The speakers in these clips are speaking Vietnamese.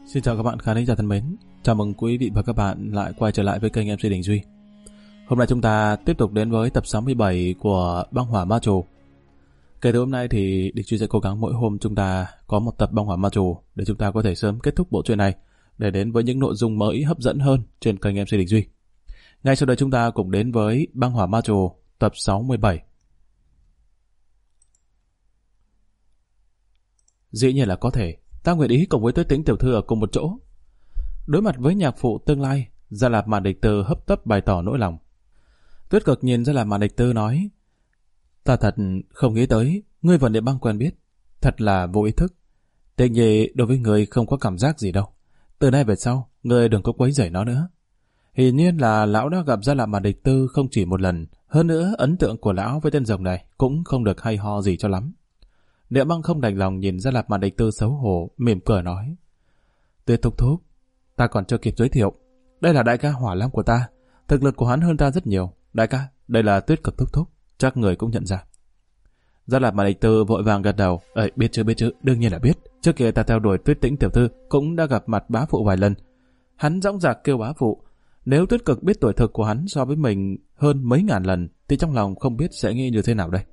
Xin chào các bạn khán giả thân mến. Chào mừng quý vị và các bạn lại quay trở lại với kênh MC Đình Duy. Hôm nay chúng ta tiếp tục đến với tập 67 của Băng Hỏa Ma Trù. Kể từ hôm nay thì Đình Duy sẽ cố gắng mỗi hôm chúng ta có một tập Băng Hỏa Ma Trù để chúng ta có thể sớm kết thúc bộ truyện này, để đến với những nội dung mới hấp dẫn hơn trên kênh MC Đình Duy. Ngay sau đây chúng ta cùng đến với Băng Hỏa Ma Trù tập 67. Dĩ nhiên là có thể. Ta nguyện ý cùng với Tuyết Tĩnh tiểu thư ở cùng một chỗ. Đối mặt với nhạc phụ tương lai, Gia Lạp Mạn Địch Tư hấp tấp bày tỏ nỗi lòng. Tuyết Cực nhìn Gia Lạp Mạn Địch Tư nói: Ta thật không nghĩ tới ngươi và Niệm Băng quen biết, thật là vô ý thức. Tình nhị đối với ngươi không có cảm giác gì đâu. Từ nay về sau, ngươi đừng có quấy rầy nó nữa. Hiển nhiên là lão đã gặp Gia Lạp Mạn Địch Tư không chỉ một lần, hơn nữa ấn tượng của lão với tên rồng này cũng không được hay ho gì cho lắm. Niệm Băng không đành lòng nhìn Gia Lạp Mạn Địch Tư xấu hổ, mỉm cười nói: Tuyết thúc thúc, ta còn chưa kịp giới thiệu, đây là đại ca Hỏa Lam của ta, thực lực của hắn hơn ta rất nhiều. Đại ca, đây là Tuyết Cực thúc thúc, chắc người cũng nhận ra. Gia Lạp Mạn Địch Tư vội vàng gật đầu: biết chứ, đương nhiên là biết. Trước kia ta theo đuổi Tuyết Tĩnh tiểu thư cũng đã gặp mặt bá phụ vài lần. Hắn dõng dạc kêu bá phụ. Nếu Tuyết Cực biết tuổi thực của hắn so với mình hơn mấy ngàn lần, thì trong lòng không biết sẽ nghĩ như thế nào đây.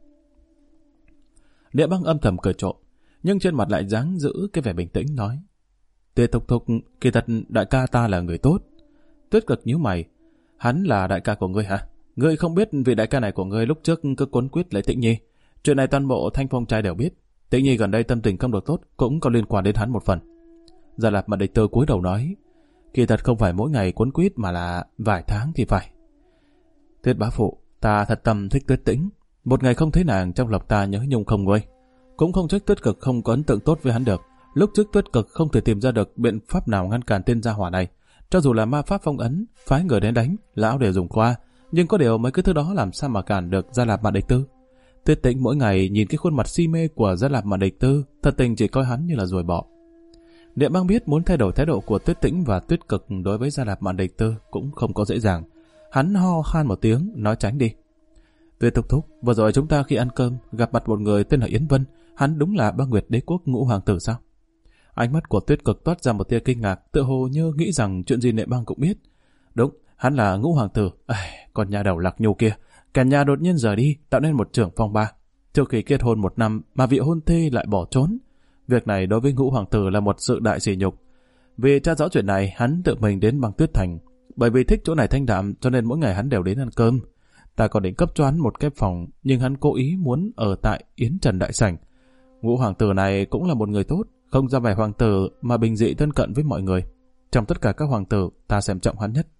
Niệm Băng âm thầm cười trộm, nhưng trên mặt lại dáng giữ cái vẻ bình tĩnh nói: Tuyết thúc thúc, kỳ thật đại ca ta là người tốt. Tuyết Cực nhíu mày: Hắn là đại ca của ngươi hả? Ngươi không biết vị đại ca này của ngươi lúc trước cứ quấn quýt lấy Tĩnh Nhi. Chuyện này toàn bộ Thanh Phong trai đều biết. Tĩnh Nhi gần đây tâm tình không được tốt, cũng có liên quan đến hắn một phần. Gia Lạp Mạn Địch Tư cúi đầu nói: Kỳ thật không phải mỗi ngày quấn quýt mà là vài tháng thì phải. Tuyết bá phụ, ta thật tâm thích Tuyết Tĩnh. Một ngày không thấy nàng, trong lòng ta nhớ nhung không nguôi. Cũng không trách Tuyết Cực không có ấn tượng tốt với hắn được. Lúc trước Tuyết Cực không thể tìm ra được biện pháp nào ngăn cản tên gia hỏa này. Cho dù là ma pháp phong ấn, phái người đến đánh, lão đều dùng qua. Nhưng có điều mấy cái thứ đó làm sao mà cản được Gia Lạp Mạn Địch Tư. Tuyết Tĩnh mỗi ngày nhìn cái khuôn mặt si mê của Gia Lạp Mạn Địch Tư, thật tình chỉ coi hắn như là ruồi bọ. Niệm Băng biết muốn thay đổi thái độ của Tuyết Tĩnh và Tuyết Cực đối với Gia Lạp Mạn Địch Tư cũng không có dễ dàng. Hắn ho khan một tiếng, nói tránh đi. Tuyết thúc thúc, vừa rồi chúng ta khi ăn cơm gặp mặt một người tên là Yến Vân, hắn đúng là Băng Nguyệt Đế quốc Ngũ Hoàng tử sao? Ánh mắt của Tuyết Cực toát ra một tia kinh ngạc, tựa hồ như nghĩ rằng chuyện gì Niệm Băng cũng biết. Đúng, hắn là Ngũ Hoàng tử. Còn nhà đầu Lạc Nhu kia, cả nhà đột nhiên rời đi, tạo nên một trưởng phong ba. Trước khi kết hôn 1 năm mà vị hôn thê lại bỏ trốn. Việc này đối với Ngũ Hoàng tử là một sự đại sỉ nhục. Vì tra rõ chuyện này, hắn tự mình đến Băng Tuyết Thành, bởi vì thích chỗ này thanh đạm cho nên mỗi ngày hắn đều đến ăn cơm. Ta còn định cấp cho hắn một cái phòng, nhưng hắn cố ý muốn ở tại Yến Trần Đại Sảnh. Ngũ Hoàng tử này cũng là một người tốt, không ra vẻ hoàng tử mà bình dị thân cận với mọi người. Trong tất cả các hoàng tử, ta xem trọng hắn nhất.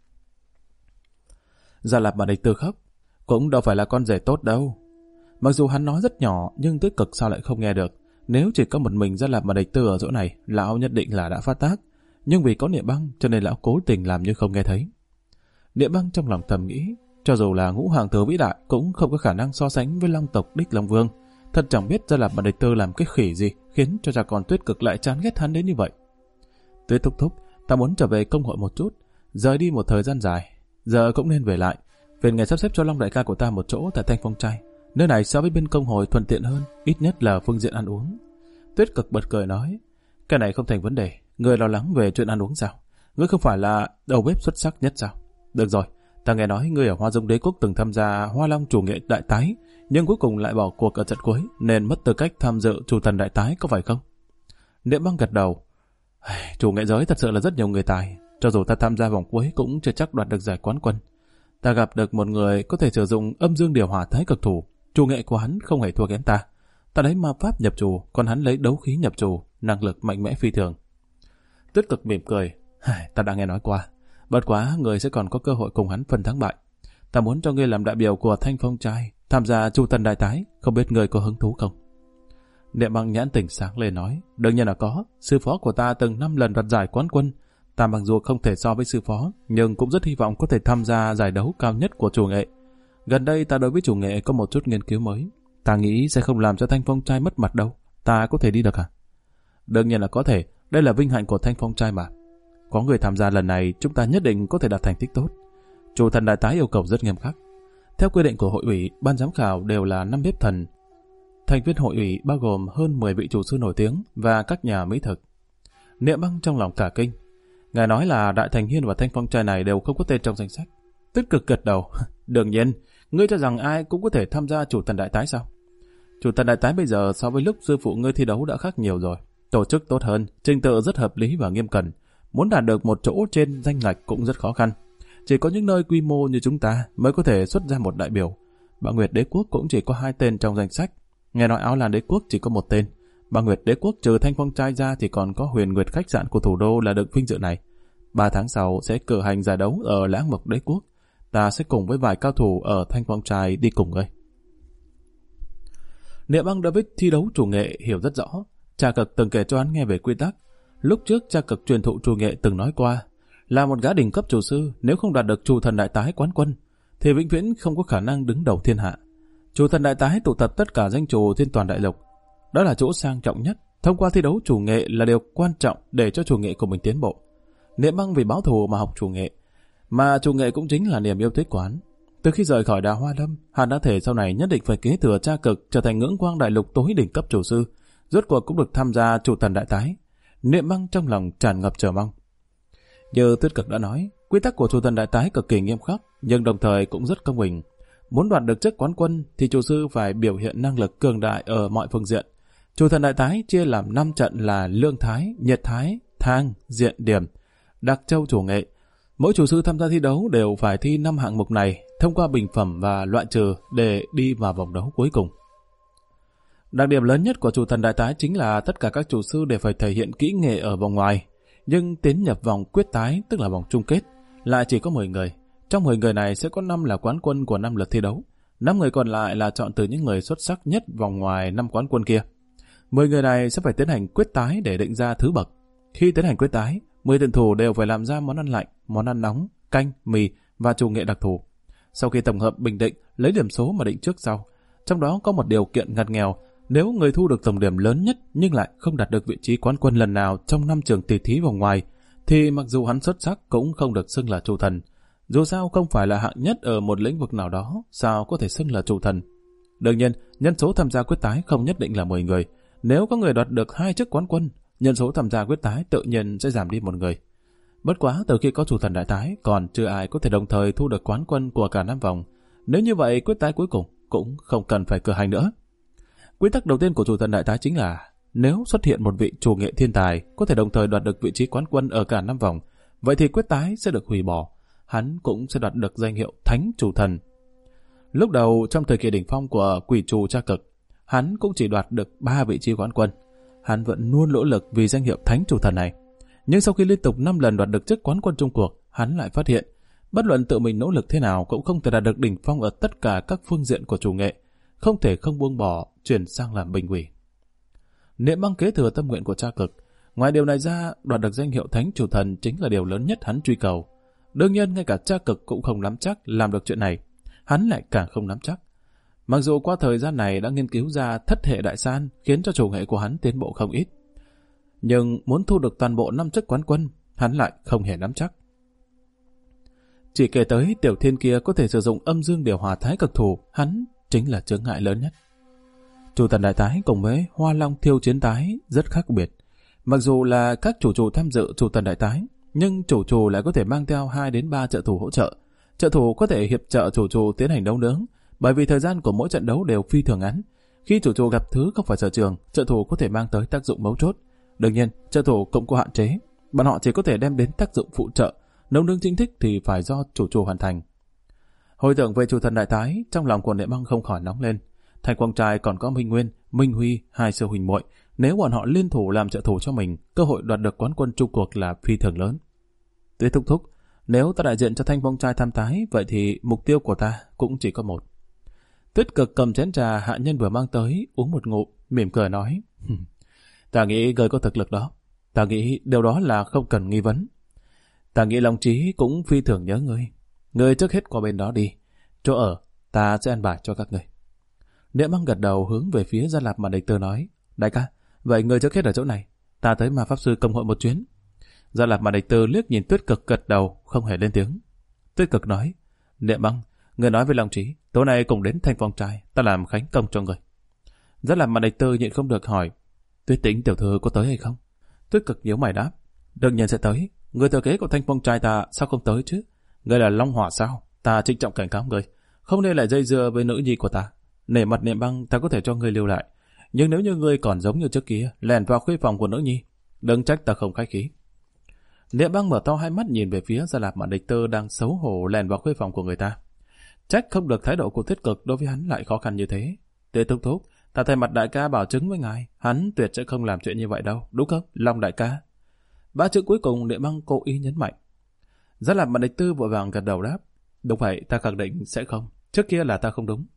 Gia Lạp Mạn Địch Tư khóc, cũng đâu phải là con rể tốt đâu. Mặc dù hắn nói rất nhỏ, nhưng Tuyết Cực sao lại không nghe được. Nếu chỉ có một mình Gia Lạp Mạn Địch Tư ở chỗ này, lão nhất định là đã phát tác. Nhưng vì có Niệm Băng, cho nên lão cố tình làm như không nghe thấy. Niệm Băng trong lòng thầm nghĩ, cho dù là Ngũ Hoàng tử vĩ đại cũng không có khả năng so sánh với Long tộc Đích Long Vương. Thật chẳng biết Gia Lạp Mạn Địch Tư làm cái khỉ gì khiến cho cha con Tuyết Cực lại chán ghét hắn đến như vậy. Tuyết thúc thúc, ta muốn trở về công hội một chút, rời đi một thời gian dài, giờ cũng nên về lại. Phiền ngài sắp xếp cho Long đại ca của ta một chỗ tại Thanh Phong trai. Nơi này so với bên công hội thuận tiện hơn, ít nhất là phương diện ăn uống. Tuyết Cực bật cười nói: Cái này không thành vấn đề, ngươi lo lắng về chuyện ăn uống sao? Ngươi không phải là đầu bếp xuất sắc nhất sao? Được rồi. Ta nghe nói ngươi ở Hoa Dung Đế quốc từng tham gia Hoa Long chủ nghệ đại tái, nhưng cuối cùng lại bỏ cuộc ở trận cuối, nên mất tư cách tham dự chủ thần đại tái, có phải không? Niệm Băng gật đầu. Chủ nghệ giới thật sự là rất nhiều người tài, cho dù ta tham gia vòng cuối cũng chưa chắc đoạt được giải quán quân. Ta gặp được một người có thể sử dụng âm dương điều hòa thái cực thủ, chủ nghệ của hắn không hề thua kém ta. Ta lấy ma pháp nhập chủ, còn hắn lấy đấu khí nhập chủ, năng lực mạnh mẽ phi thường. Tuyết Cực mỉm cười. Ta đã nghe nói qua. Bất quá, người sẽ còn có cơ hội cùng hắn phân thắng bại. Ta muốn cho ngươi làm đại biểu của Thanh Phong trai, tham gia chu thần đại tái, không biết ngươi có hứng thú không? Niệm Băng nhãn tỉnh sáng lên nói: Đương nhiên là có, sư phó của ta từng 5 lần đoạt giải quán quân. Ta mặc dù không thể so với sư phó, nhưng cũng rất hy vọng có thể tham gia giải đấu cao nhất của chủ nghệ. Gần đây ta đối với chủ nghệ có một chút nghiên cứu mới. Ta nghĩ sẽ không làm cho Thanh Phong trai mất mặt đâu. Ta có thể đi được à? Đương nhiên là có thể, đây là vinh hạnh của Thanh Phong trai mà. Có người tham gia lần này, chúng ta nhất định có thể đạt thành tích tốt. Chủ thần đại tái yêu cầu rất nghiêm khắc. Theo quy định của hội ủy, ban giám khảo đều là 5 bếp thần. Thành viên hội ủy bao gồm hơn 10 vị chủ sư nổi tiếng và các nhà mỹ thực. Niệm Băng trong lòng cả kinh. Ngài nói là Đại Thành Hiên và Thanh Phong Trai này đều không có tên trong danh sách. Tuyết Cực gật đầu. Đương nhiên, ngươi cho rằng ai cũng có thể tham gia Chủ Thần Đại Tái sao? Chủ Thần Đại Tái bây giờ so với lúc sư phụ ngươi thi đấu đã khác nhiều rồi. Tổ chức tốt hơn, trình tự rất hợp lý và nghiêm cẩn. Muốn đạt được một chỗ trên danh ngạch cũng rất khó khăn. Chỉ có những nơi quy mô như chúng ta mới có thể xuất ra một đại biểu. Bạo Nguyệt Đế Quốc cũng chỉ có 2 tên trong danh sách. Nghe nói Áo Lan Đế Quốc chỉ có 1 tên. Bạo Nguyệt Đế Quốc trừ Thanh Phong Trai ra thì còn có Huyền Nguyệt khách sạn của thủ đô là được vinh dự này. 3 tháng sau sẽ cử hành giải đấu ở Lãng Mộc Đế Quốc. Ta sẽ cùng với vài cao thủ ở Thanh Phong Trai đi cùng ngươi. Niệm Băng đối với thi đấu chủ nghệ hiểu rất rõ. Cha Cực từng kể cho hắn nghe về quy tắc. Lúc trước Cha Cực truyền thụ chủ nghệ từng nói qua, là một gã đỉnh cấp chủ sư, nếu không đạt được Chủ Thần Đại Tái quán quân thì vĩnh viễn không có khả năng đứng đầu thiên hạ. Chủ Thần Đại Tái tụ tập tất cả danh chủ trên toàn đại lục. Đó là chỗ sang trọng nhất. Thông qua thi đấu chủ nghệ là điều quan trọng để cho chủ nghệ của mình tiến bộ. Niệm Băng vì báo thù mà học chủ nghệ, mà chủ nghệ cũng chính là niềm yêu thích của hắn. Từ khi rời khỏi Đào Hoa Lâm, hắn đã thể sau này nhất định phải kế thừa Cha Cực trở thành ngưỡng quang đại lục tối đỉnh cấp chủ sư. Rốt cuộc cũng được tham gia Chủ Thần Đại Tái. Niệm Băng trong lòng tràn ngập chờ mong. Như Tuyết Cực đã nói, quy tắc của Chủ Thần Đại Tái cực kỳ nghiêm khắc, nhưng đồng thời cũng rất công bình. Muốn đoạt được chức quán quân thì chủ sư phải biểu hiện năng lực cường đại ở mọi phương diện. Chủ Thần Đại Tái chia làm 5 trận là Lương Thái, Nhiệt Thái, Thang, Diện Điểm, Đặc Châu chủ nghệ. Mỗi chủ sư tham gia thi đấu đều phải thi 5 hạng mục này, thông qua bình phẩm và loại trừ để đi vào vòng đấu cuối cùng. Đặc điểm lớn nhất của Chủ Thần Đại Tái chính là tất cả các chủ sư đều phải thể hiện kỹ nghệ ở vòng ngoài, nhưng tiến nhập vòng quyết tái, tức là vòng chung kết, lại chỉ có 10 người. Trong 10 người này sẽ có 5 là quán quân của 5 lượt thi đấu. 5 người còn lại là chọn từ những người xuất sắc nhất vòng ngoài 5 quán quân kia. 10 người này sẽ phải tiến hành quyết tái để định ra thứ bậc. Khi tiến hành quyết tái, 10 tuyển thủ đều phải làm ra món ăn lạnh, món ăn nóng, canh, mì và chủ nghệ đặc thù. Sau khi tổng hợp bình định, lấy điểm số mà định trước sau. Trong đó có một điều kiện ngặt nghèo, nếu người thu được tổng điểm lớn nhất nhưng lại không đạt được vị trí quán quân lần nào trong 5 trường tỷ thí vòng ngoài, thì mặc dù hắn xuất sắc cũng không được xưng là chủ thần. Dù sao không phải là hạng nhất ở một lĩnh vực nào đó, sao có thể xưng là chủ thần. Đương nhiên, nhân số tham gia quyết tái không nhất định là 10 người. Nếu có người đoạt được 2 chức quán quân, nhân số tham gia quyết tái tự nhiên sẽ giảm đi 1 người. Bất quá từ khi có Chủ Thần Đại Tái, còn chưa ai có thể đồng thời thu được quán quân của cả 5 vòng. Nếu như vậy, quyết tái cuối cùng cũng không cần phải cử hành nữa. Quy tắc đầu tiên của Chủ Thần Đại Tái chính là nếu xuất hiện một vị chủ nghệ thiên tài có thể đồng thời đoạt được vị trí quán quân ở cả 5 vòng, vậy thì quyết tái sẽ được hủy bỏ. Hắn cũng sẽ đoạt được danh hiệu Thánh Chủ Thần. Lúc đầu trong thời kỳ đỉnh phong của quỷ trù Cha Cực, hắn cũng chỉ đoạt được 3 vị trí quán quân. Hắn vẫn luôn nỗ lực vì danh hiệu Thánh Chủ Thần này. Nhưng sau khi liên tục 5 lần đoạt được chức quán quân chung cuộc, hắn lại phát hiện, bất luận tự mình nỗ lực thế nào cũng không thể đạt được đỉnh phong ở tất cả các phương diện của chủ nghệ, không thể không buông bỏ, chuyển sang làm bình ủy. Niệm Băng kế thừa tâm nguyện của Cha Cực. Ngoài điều này ra, đoạt được danh hiệu Thánh Chủ Thần chính là điều lớn nhất hắn truy cầu. Đương nhiên, ngay cả Cha Cực cũng không nắm chắc làm được chuyện này. Hắn lại càng không nắm chắc. Mặc dù qua thời gian này đã nghiên cứu ra thất hệ đại san, khiến cho chủ nghệ của hắn tiến bộ không ít. Nhưng muốn thu được toàn bộ 5 chức quán quân, hắn lại không hề nắm chắc. Chỉ kể tới Tiểu Thiên kia có thể sử dụng âm dương điều hòa thái cực thủ, hắn chính là chướng ngại lớn nhất. Chủ Thần Đại Tái cùng với Hoa Long Thiêu Chiến Tái rất khác biệt. Mặc dù là các chủ tham dự Chủ Thần Đại Tái, nhưng chủ lại có thể mang theo 2 đến 3 trợ thủ hỗ trợ. Trợ thủ có thể hiệp trợ chủ tiến hành đấu nướng, bởi vì thời gian của mỗi trận đấu đều phi thường ngắn. Khi chủ gặp thứ không phải sở trường, trợ thủ có thể mang tới tác dụng mấu chốt. Đương nhiên, trợ thủ cũng có hạn chế. Bọn họ chỉ có thể đem đến tác dụng phụ trợ, nấu nướng chính thức thì phải do chủ hoàn thành. Hồi tưởng về Chủ Thần Đại Tái, trong lòng của Niệm Băng không khỏi nóng lên. Thành Quang Trai còn có Minh Nguyên, Minh Huy, 2 siêu huynh muội, nếu bọn họ liên thủ làm trợ thủ cho mình, cơ hội đoạt được quán quân chung cuộc là phi thường lớn. Tuyết thúc, nếu ta đại diện cho Thanh Quang Trai tham tái, vậy thì mục tiêu của ta cũng chỉ có một. Tuyết Cực cầm chén trà hạ nhân vừa mang tới, uống một ngụm, mỉm cười nói: Ta nghĩ ngươi có thực lực đó. Ta nghĩ điều đó là không cần nghi vấn. Ta nghĩ Long Chí cũng phi thường nhớ ngươi. Ngươi trước hết qua bên đó đi. Chỗ ở, ta sẽ ăn bài cho các ngươi. Niệm Băng gật đầu hướng về phía Gia Lạp mà địch tơ nói: Đại ca, vậy ngươi trước hết ở chỗ này. Ta tới Ma Pháp Sư Công hội một chuyến. Gia Lạp mà địch tơ liếc nhìn Tuyết Cực gật đầu, không hề lên tiếng. Tuyết Cực nói: Niệm Băng, ngươi nói với Long Chí, tối nay cùng đến Thanh Phong Trai, ta làm khánh công cho ngươi. Gia Lạp mà địch tơ nhịn không được hỏi: Tuyết Tĩnh tiểu thư có tới hay không? Tuyết Cực nhíu mày đáp. Đương nhiên sẽ tới. Người thừa kế của Thanh Phong trai ta sao không tới chứ? Ngươi là Long Hỏa sao? Ta trịnh trọng cảnh cáo ngươi, không nên lại dây dưa với nữ nhi của ta. Nể mặt Niệm Băng, ta có thể cho ngươi lưu lại. Nhưng nếu như ngươi còn giống như trước kia, lẻn vào khuê phòng của nữ nhi, đừng trách ta không khách khí. Niệm Băng mở to hai mắt nhìn về phía Gia Lạp Mạn Địch Tư đang xấu hổ lẻn vào khuê phòng của người ta. Trách không được thái độ của Tuyết Cực đối với hắn lại khó khăn như thế. Tề Thúc Thúc, ta thay mặt đại ca bảo chứng với ngài, hắn tuyệt sẽ không làm chuyện như vậy đâu, đúng không, Long đại ca? Ba chữ cuối cùng Niệm Băng cố ý nhấn mạnh. Gia Lạp Mạn Địch Tư vội vàng gật đầu đáp. Đúng vậy, ta khẳng định sẽ không. Trước kia là ta không đúng.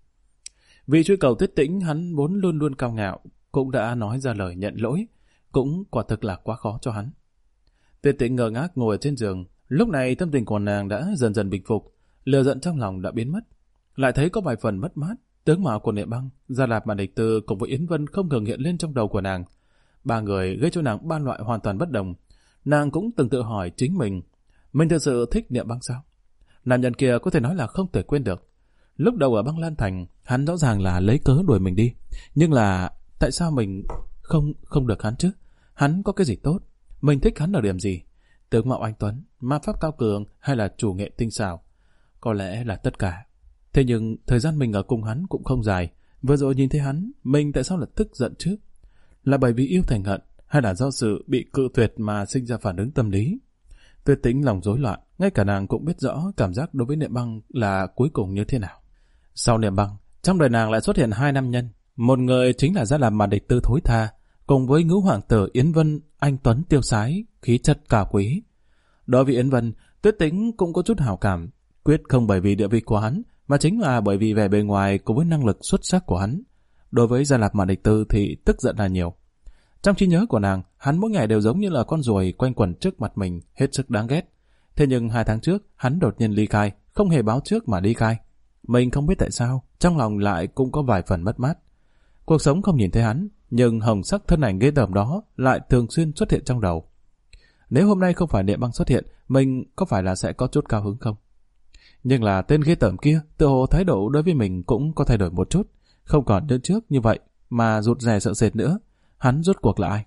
Vì truy cầu Tuyết Tĩnh, hắn vốn luôn luôn cao ngạo, cũng đã nói ra lời nhận lỗi, cũng quả thực là quá khó cho hắn. Tuyết Tĩnh ngơ ngác ngồi ở trên giường, lúc này tâm tình của nàng đã dần dần bình phục, lửa giận trong lòng đã biến mất, lại thấy có vài phần mất mát. Tướng mạo của Niệm Băng, Gia Lạp Mạn Địch Tư cùng với Yến Vân không ngừng hiện lên trong đầu của nàng. Ba người gây cho nàng ba loại hoàn toàn bất đồng. Nàng cũng từng tự hỏi chính mình thực sự thích Niệm Băng sao? Nam nhân kia có thể nói là không thể quên được. Lúc đầu ở Băng Lan Thành, hắn rõ ràng là lấy cớ đuổi mình đi, nhưng là tại sao mình không được hắn chứ? Hắn có cái gì tốt? Mình thích hắn ở điểm gì? Tướng mạo anh tuấn, ma pháp cao cường hay là chủ nghệ tinh xảo? Có lẽ là tất cả. Thế nhưng thời gian mình ở cùng hắn cũng không dài. Vừa rồi nhìn thấy hắn, mình tại sao lại tức giận chứ? Là bởi vì yêu thành hận, hay là do sự bị cự tuyệt mà sinh ra phản ứng tâm lý? Tuyết Tĩnh lòng rối loạn, ngay cả nàng cũng biết rõ cảm giác đối với Niệm Băng là cuối cùng như thế nào. Sau Niệm Băng, trong đời nàng lại xuất hiện hai nam nhân. Một người chính là Gia Lạp Mạn Địch Tư thối tha, cùng với Ngũ Hoàng tử Yến Vân, anh tuấn tiêu sái, khí chất cao quý. Đối với Yến Vân, Tuyết Tĩnh cũng có chút hảo cảm, quyết không bởi vì địa vị của hắn, mà chính là bởi vì vẻ bề ngoài cùng với năng lực xuất sắc của hắn. Đối với Gia Lạp Mạn Địch Tư thì tức giận là nhiều. Trong trí nhớ của nàng, hắn mỗi ngày đều giống như là con ruồi quanh quẩn trước mặt mình, hết sức đáng ghét. Thế nhưng 2 tháng trước, hắn đột nhiên ly khai, không hề báo trước mà ly khai. Mình không biết tại sao, trong lòng lại cũng có vài phần mất mát. Cuộc sống không nhìn thấy hắn, nhưng hồng sắc thân ảnh ghê tởm đó lại thường xuyên xuất hiện trong đầu. Nếu hôm nay không phải Niệm Băng xuất hiện, mình có phải là sẽ có chút cao hứng không? Nhưng là tên ghê tởm kia, tựa hồ thái độ đối với mình cũng có thay đổi một chút, không còn như trước như vậy mà rụt rè sợ sệt nữa. Hắn rốt cuộc là ai?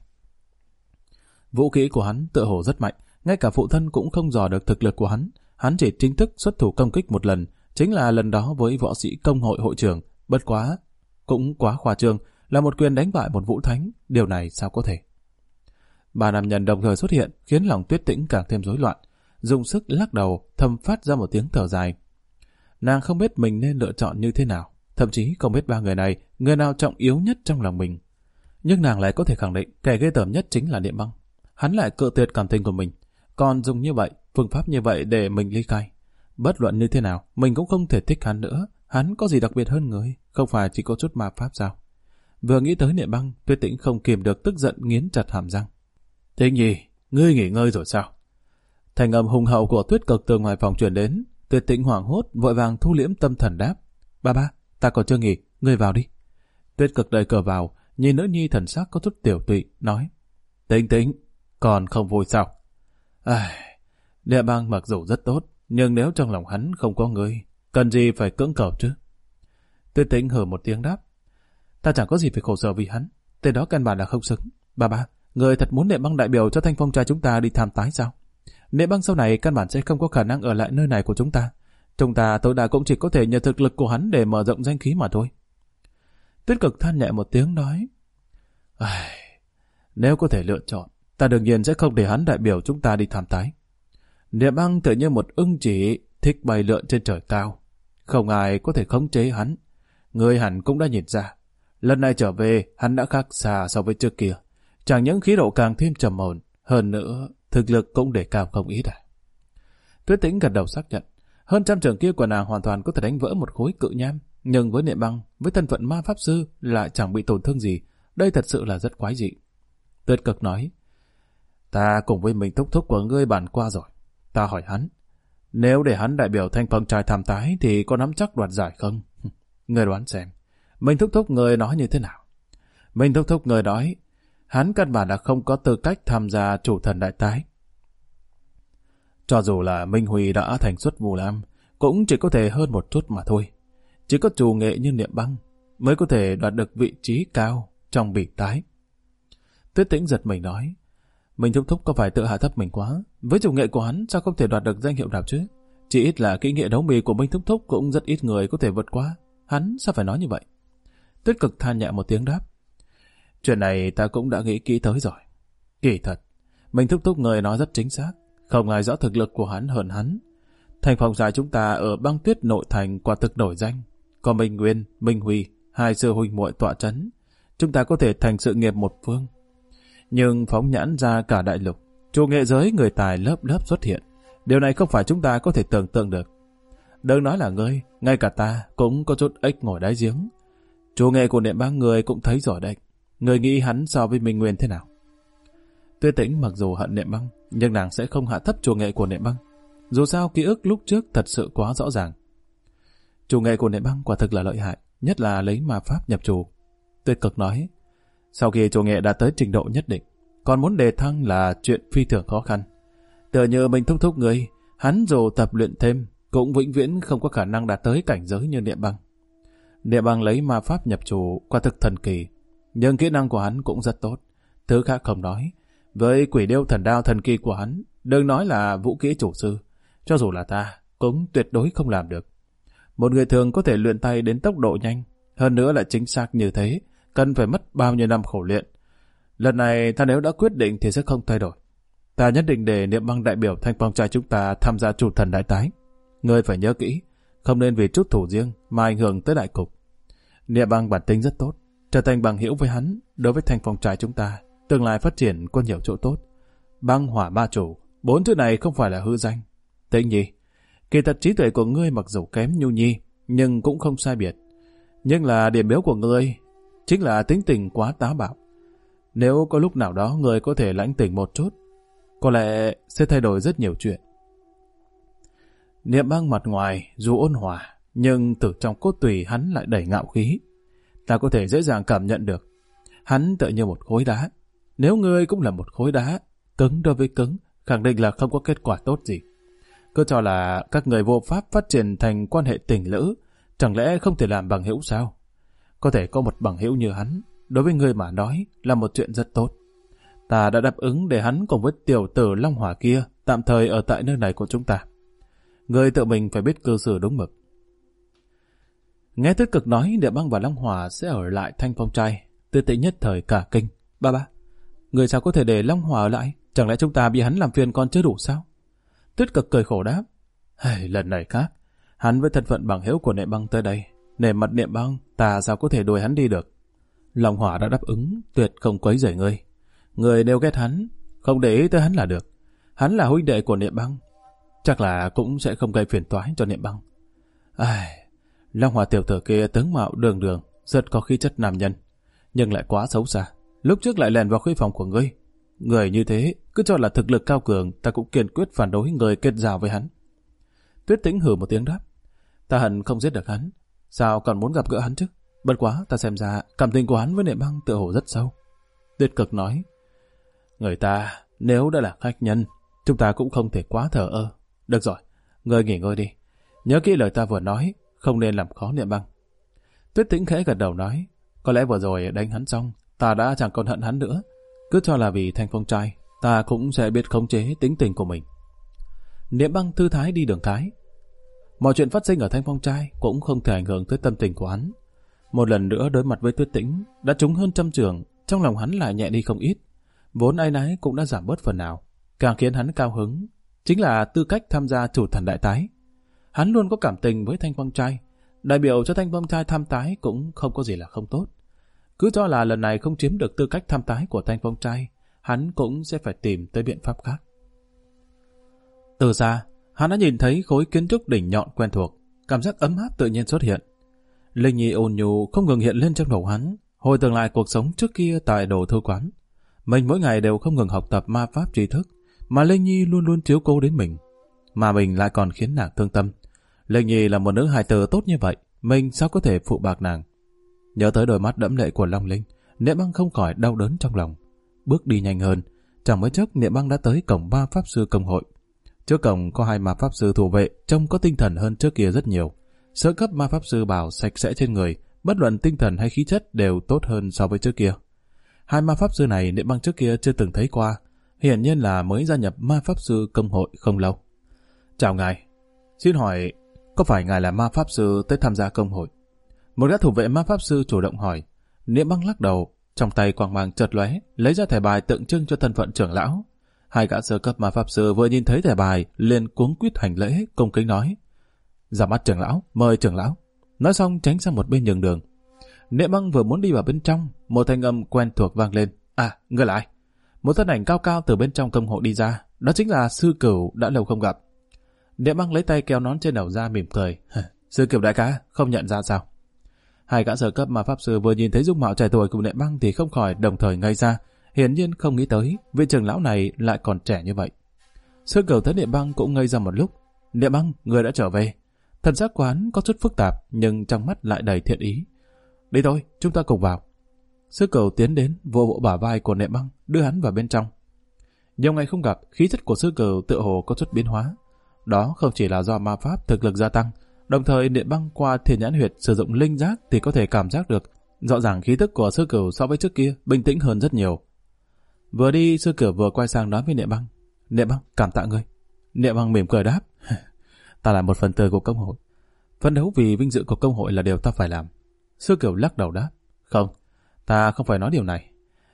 Vũ khí của hắn tựa hồ rất mạnh, ngay cả phụ thân cũng không dò được thực lực của hắn. Hắn chỉ chính thức xuất thủ công kích một lần, chính là lần đó với võ sĩ công hội hội trưởng. Bất quá, cũng quá khoa trương, là một quyền đánh bại một vũ thánh, điều này sao có thể? 3 nam nhân đồng thời xuất hiện, khiến lòng Tuyết Tĩnh càng thêm rối loạn, dùng sức lắc đầu, thầm phát ra một tiếng thở dài. Nàng không biết mình nên lựa chọn như thế nào, thậm chí không biết 3 người này, người nào trọng yếu nhất trong lòng mình. Nhưng nàng lại có thể khẳng định kẻ ghê tởm nhất chính là Niệm Băng. Hắn lại cự tuyệt cảm tình của mình, còn dùng như vậy, phương pháp như vậy để mình ly khai. Bất luận như thế nào, mình cũng không thể thích hắn nữa. Hắn có gì đặc biệt hơn người, không phải chỉ có chút ma pháp sao? Vừa nghĩ tới Niệm Băng, Tuyết Tĩnh không kìm được tức giận nghiến chặt hàm răng. Tĩnh Nhi, ngươi nghỉ ngơi rồi sao? Thành âm hùng hậu của Tuyết Cực từ ngoài phòng truyền đến. Tuyết Tĩnh hoảng hốt, vội vàng thu liễm tâm thần đáp. Ba, ta còn chưa nghỉ, ngươi vào đi. Tuyết Cực đẩy cửa vào, nhìn nữ nhi thần sắc có chút tiểu tụy, nói. Tĩnh, còn không vui sao? Niệm Băng mặc dù rất tốt, nhưng nếu trong lòng hắn không có ngươi, cần gì phải cưỡng cầu chứ? Tuyết Tĩnh hừ một tiếng đáp. Ta chẳng có gì phải khổ sở vì hắn, tên đó căn bản là không xứng. Ba, người thật muốn Niệm Băng đại biểu cho Thanh Phong trai chúng ta đi tham tái sao? Niệm Băng sau này căn bản sẽ không có khả năng ở lại nơi này của chúng ta. Chúng ta tối đa cũng chỉ có thể nhờ thực lực của hắn để mở rộng danh khí mà thôi. Tuyết Cực than nhẹ một tiếng nói. Nếu có thể lựa chọn, ta đương nhiên sẽ không để hắn đại biểu chúng ta đi tham tái. Niệm Băng tự như một ưng chỉ thích bay lượn trên trời cao. Không ai có thể khống chế hắn. Người hẳn cũng đã nhìn ra. Lần này trở về, hắn đã khác xa so với trước kia. Chẳng những khí độ càng thêm trầm ổn, hơn nữa, thực lực cũng để cao không ít. Tuyết Tĩnh gật đầu xác nhận. Hơn trăm trường kia của nàng hoàn toàn có thể đánh vỡ một khối cự nham. Nhưng với Niệm Băng, với thân phận ma pháp sư lại chẳng bị tổn thương gì. Đây thật sự là rất quái dị. Tuyết Cực nói. Ta cùng với mình thúc thúc của ngươi bàn qua rồi. Ta hỏi hắn. Nếu để hắn đại biểu Thanh Phong trai tham tái thì có nắm chắc đoạt giải không? Ngươi đoán xem. Mình thúc thúc người nói như thế nào? Mình thúc thúc người nói. Hắn căn bản là không có tư cách tham gia chủ thần đại tái. Cho dù là Minh Huy đã thành xuất Vu Lam, cũng chỉ có thể hơn một chút mà thôi. Chỉ có chủ nghệ như Niệm Băng mới có thể đoạt được vị trí cao trong bỉ tái. Tuyết Tĩnh giật mình nói. Minh Thúc Thúc có phải tự hạ thấp mình quá? Với chủ nghệ của hắn sao không thể đoạt được danh hiệu nào chứ? Chỉ ít là kỹ nghệ nấu mì của Minh Thúc Thúc cũng rất ít người có thể vượt qua. Hắn sao phải nói như vậy? Tuyết Cực than nhẹ một tiếng đáp. Chuyện này ta cũng đã nghĩ kỹ tới rồi. Kỳ thật, Minh Thúc Thúc người nói rất chính xác. Không ai rõ thực lực của hắn hơn hắn. Thành phòng dài chúng ta ở băng tuyết nội thành quả thực nổi danh. Có Minh Nguyên, Minh Huy, hai sư huynh muội tọa chấn. Chúng ta có thể thành sự nghiệp một phương. Nhưng phóng nhãn ra cả đại lục, chủ nghệ giới người tài lớp lớp xuất hiện. Điều này không phải chúng ta có thể tưởng tượng được. Đừng nói là ngươi, ngay cả ta cũng có chút ếch ngồi đáy giếng. Chủ nghệ của Niệm Băng người cũng thấy rồi đấy. Người nghĩ hắn so với Minh Nguyên thế nào? Tuyết Tĩnh mặc dù hận Niệm Băng, nhưng nàng sẽ không hạ thấp chủ nghệ của Niệm Băng. Dù sao ký ức lúc trước thật sự quá rõ ràng. Chủ nghệ của Niệm Băng quả thực là lợi hại, nhất là lấy ma pháp nhập chủ. Tuyết Cực nói, sau khi chủ nghệ đã tới trình độ nhất định, còn muốn đề thăng là chuyện phi thường khó khăn. Tựa như mình thúc thúc người, hắn dù tập luyện thêm, cũng vĩnh viễn không có khả năng đạt tới cảnh giới như Niệm Băng. Niệm Băng lấy ma pháp nhập chủ quả thực thần kỳ, nhưng kỹ năng của hắn cũng rất tốt. Thứ khác không nói, với quỷ điêu thần đao thần kỳ của hắn, đừng nói là vũ kỹ chủ sư, cho dù là ta cũng tuyệt đối không làm được. Một người thường có thể luyện tay đến tốc độ nhanh, hơn nữa lại chính xác như thế, cần phải mất bao nhiêu năm khổ luyện. Lần này ta nếu đã quyết định thì sẽ không thay đổi. Ta nhất định để Niệm Băng đại biểu Thanh Phong trai chúng ta tham gia chủ thần đại tái. Ngươi phải nhớ kỹ, không nên vì chút thủ riêng mà ảnh hưởng tới đại cục. Niệm Băng bản tính rất tốt, trở thành bằng hữu với hắn, đối với Thanh Phong trai chúng ta, tương lai phát triển có nhiều chỗ tốt. Băng hỏa ma chủ, 4 chữ này không phải là hư danh. Tĩnh Nhi, kỳ thật trí tuệ của ngươi mặc dù kém Nhu Nhi, nhưng cũng không sai biệt. Nhưng là điểm yếu của ngươi chính là tính tình quá táo bạo. Nếu có lúc nào đó ngươi có thể lãnh tỉnh một chút, có lẽ sẽ thay đổi rất nhiều chuyện. Niệm Băng mặt ngoài dù ôn hòa, nhưng từ trong cốt tủy hắn lại đầy ngạo khí. Ta có thể dễ dàng cảm nhận được. Hắn tựa như một khối đá. Nếu ngươi cũng là một khối đá, cứng đối với cứng, khẳng định là không có kết quả tốt gì. Cứ cho là các người vô pháp phát triển thành quan hệ tình lữ, chẳng lẽ không thể làm bằng hữu sao? Có thể có một bằng hữu như hắn, đối với ngươi mà nói là một chuyện rất tốt. Ta đã đáp ứng để hắn cùng với tiểu tử Long Hỏa kia tạm thời ở tại nơi này của chúng ta. Ngươi tự mình phải biết cư xử đúng mực. Nghe Tuyết Cực nói Niệm Băng và Long Hỏa sẽ ở lại Thanh Phong trai, Tuyết Tĩnh nhất thời cả kinh. Ba, người sao có thể để Long Hỏa ở lại? Chẳng lẽ chúng ta bị hắn làm phiền còn chưa đủ sao? Tuyết Cực cười khổ đáp. Lần này khác, hắn với thân phận bằng hữu của Niệm Băng tới đây, nể mặt Niệm Băng, ta sao có thể đuổi hắn đi được? Long Hỏa đã đáp ứng, tuyệt không quấy rầy ngươi. Người đều ghét hắn, không để ý tới hắn là được. Hắn là huynh đệ của Niệm Băng, chắc là cũng sẽ không gây phiền toái cho Niệm Băng. Long Hỏa tiểu tử kia tướng mạo đường đường, rất có khí chất nam nhân, nhưng lại quá xấu xa. Lúc trước lại lèn vào khuê phòng của ngươi. Người như thế, cứ cho là thực lực cao cường, ta cũng kiên quyết phản đối người kết giao với hắn. Tuyết Tĩnh hừ một tiếng đáp. Ta hận không giết được hắn, sao còn muốn gặp gỡ hắn chứ? Bất quá ta xem ra cảm tình của hắn với Niệm Băng tựa hồ rất sâu. Tuyết Cực nói. Người ta nếu đã là khách nhân, chúng ta cũng không thể quá thờ ơ. Được rồi, ngươi nghỉ ngơi đi. Nhớ kỹ lời ta vừa nói, không nên làm khó Niệm Băng. Tuyết Tĩnh khẽ gật đầu nói. Có lẽ vừa rồi đánh hắn xong, ta đã chẳng còn hận hắn nữa. Cứ cho là vì Thanh Phong trai, ta cũng sẽ biết khống chế tính tình của mình. Niệm Băng thư thái đi đường thái. Mọi chuyện phát sinh ở Thanh Phong trai cũng không thể ảnh hưởng tới tâm tình của hắn. Một lần nữa đối mặt với Tuyết Tĩnh, đã trúng hơn trăm trường, trong lòng hắn lại nhẹ đi không ít. Vốn áy náy cũng đã giảm bớt phần nào. Càng khiến hắn cao hứng chính là tư cách tham gia chủ thần đại tái. Hắn luôn có cảm tình với Thanh Phong trai, đại biểu cho Thanh Phong trai tham tái cũng không có gì là không tốt. Cứ cho là lần này không chiếm được tư cách tham tái của Thanh Phong trai, hắn cũng sẽ phải tìm tới biện pháp khác. Từ xa, hắn đã nhìn thấy khối kiến trúc đỉnh nhọn quen thuộc, cảm giác ấm áp tự nhiên xuất hiện. Linh Nhi ôn nhu không ngừng hiện lên trong đầu hắn, hồi tưởng lại cuộc sống trước kia tại đồ thư quán. Mình mỗi ngày đều không ngừng học tập ma pháp tri thức, mà Linh Nhi luôn luôn chiếu cố đến mình. Mà mình lại còn khiến nàng thương tâm. Linh Nhi là một nữ hài tử tốt như vậy, mình sao có thể phụ bạc nàng? Nhớ tới đôi mắt đẫm lệ của Long Linh, Niệm Băng không khỏi đau đớn trong lòng. Bước đi nhanh hơn, chẳng mấy chốc Niệm Băng đã tới cổng ba pháp sư công hội. Trước cổng có 2 ma pháp sư thủ vệ, trông có tinh thần hơn trước kia rất nhiều. Sơ cấp ma pháp sư bào sạch sẽ trên người, bất luận tinh thần hay khí chất đều tốt hơn so với trước kia. 2 ma pháp sư này Niệm Băng trước kia chưa từng thấy qua, hiển nhiên là mới gia nhập ma pháp sư công hội không lâu. Chào ngài, xin hỏi có phải ngài là ma pháp sư tới tham gia công hội? Một gã thủ vệ ma pháp sư chủ động hỏi. Niệm Băng lắc đầu, trong tay quang mang chợt lóe, lấy ra thẻ bài tượng trưng cho thân phận trưởng lão. Hai gã sơ cấp ma pháp sư vừa nhìn thấy thẻ bài, liền cuống quýt hành lễ, cung kính nói: "Ra mắt trưởng lão, mời trưởng lão." Nói xong tránh sang một bên nhường đường. Niệm Băng vừa muốn đi vào bên trong, một thanh âm quen thuộc vang lên: "À, ngươi là ai?" Một thân ảnh cao cao từ bên trong công hội đi ra, đó chính là Sư Cửu đã lâu không gặp. Niệm Băng lấy tay kéo nón trên đầu ra mỉm cười: "Sư Cửu đại ca, không nhận ra sao?" Hai gã sơ cấp ma pháp sư vừa nhìn thấy dung mạo trẻ tuổi của Niệm Băng thì không khỏi đồng thời ngây ra, hiển nhiên không nghĩ tới vị trưởng lão này lại còn trẻ như vậy. Sư Cửu thấy Niệm Băng cũng ngây ra một lúc. "Niệm Băng, người đã trở về." Thần sắc của hắn có chút phức tạp, nhưng trong mắt lại đầy thiện ý. "Đi thôi, chúng ta cùng vào." Sư Cửu tiến đến, vỗ vỗ bả vai của Niệm Băng, đưa hắn vào bên trong. Nhiều ngày không gặp, khí chất của Sư Cửu tựa hồ có chút biến hóa. Đó không chỉ là do ma pháp thực lực gia tăng, đồng thời Niệm Băng qua Thiên Nhãn Huyệt sử dụng linh giác thì có thể cảm giác được, rõ ràng khí tức của Sư Cửu so với trước kia bình tĩnh hơn rất nhiều. Vừa đi, Sư Cửu vừa quay sang nói với Niệm Băng: "Niệm Băng, cảm tạ ngươi." Niệm Băng mỉm cười đáp: "Ta là một phần tử của công hội, phấn đấu vì vinh dự của công hội là điều ta phải làm." Sư Cửu lắc đầu đáp: "Không, ta không phải nói điều này.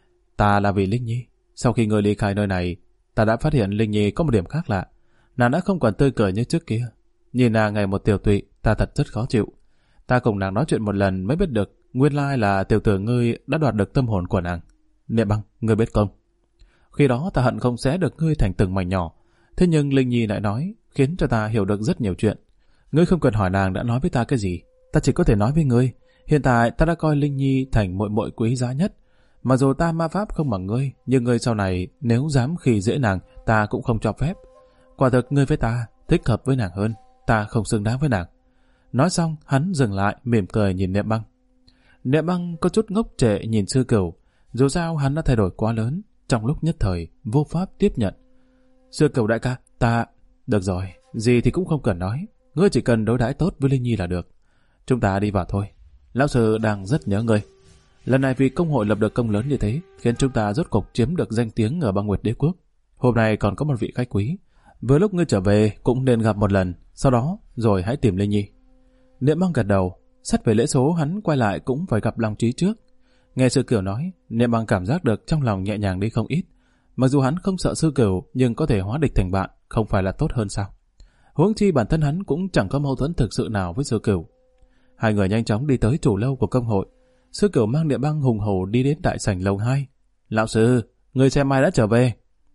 Ta là vì Linh Nhi. Sau khi ngươi ly khai nơi này, ta đã phát hiện Linh Nhi có một điểm khác lạ. Nàng đã không còn tươi cười như trước kia. Nhìn nàng ngày một tiều tụy, ta thật rất khó chịu. Ta cùng nàng nói chuyện một lần mới biết được nguyên lai là tiểu tử ngươi đã đoạt được tâm hồn của nàng. Niệm Băng, ngươi biết không? Khi đó ta hận không xé được ngươi thành từng mảnh nhỏ. Thế nhưng Linh Nhi lại nói, khiến cho ta hiểu được rất nhiều chuyện. Ngươi không cần hỏi nàng đã nói với ta cái gì. Ta chỉ có thể nói với ngươi, hiện tại ta đã coi Linh Nhi thành muội muội quý giá nhất. Mặc dù ta ma pháp không bằng ngươi, nhưng ngươi sau này nếu dám khi dễ nàng, ta cũng không cho phép. Quả thực ngươi với ta thích hợp với nàng hơn, ta không xứng đáng với nàng." Nói xong, hắn dừng lại, mỉm cười nhìn Niệm Băng. Niệm Băng có chút ngốc trệ nhìn Sư Cửu, dù sao hắn đã thay đổi quá lớn, trong lúc nhất thời vô pháp tiếp nhận. "Sư Cửu đại ca, ta... Được rồi, gì thì cũng không cần nói, ngươi chỉ cần đối đãi tốt với Linh Nhi là được. Chúng ta đi vào thôi, lão sư đang rất nhớ ngươi. Lần này vì công hội lập được công lớn như thế, khiến chúng ta rốt cục chiếm được danh tiếng ở Băng Nguyệt Đế Quốc. Hôm nay còn có một vị khách quý, vừa lúc ngươi trở về cũng nên gặp một lần, sau đó rồi hãy tìm Linh Nhi." Niệm Băng gật đầu, xét về lễ số hắn quay lại cũng phải gặp Long Trí trước. Nghe Sư Cửu nói, Niệm Băng cảm giác được trong lòng nhẹ nhàng đi không ít. Mặc dù hắn không sợ Sư Cửu, nhưng có thể hóa địch thành bạn không phải là tốt hơn sao? Huống chi bản thân hắn cũng chẳng có mâu thuẫn thực sự nào với Sư Cửu. Hai người nhanh chóng đi tới chủ lâu của công hội. Sư Cửu mang Niệm Băng hùng hổ đi đến đại sảnh lầu 2. "Lão sư, người xem ai đã trở về?"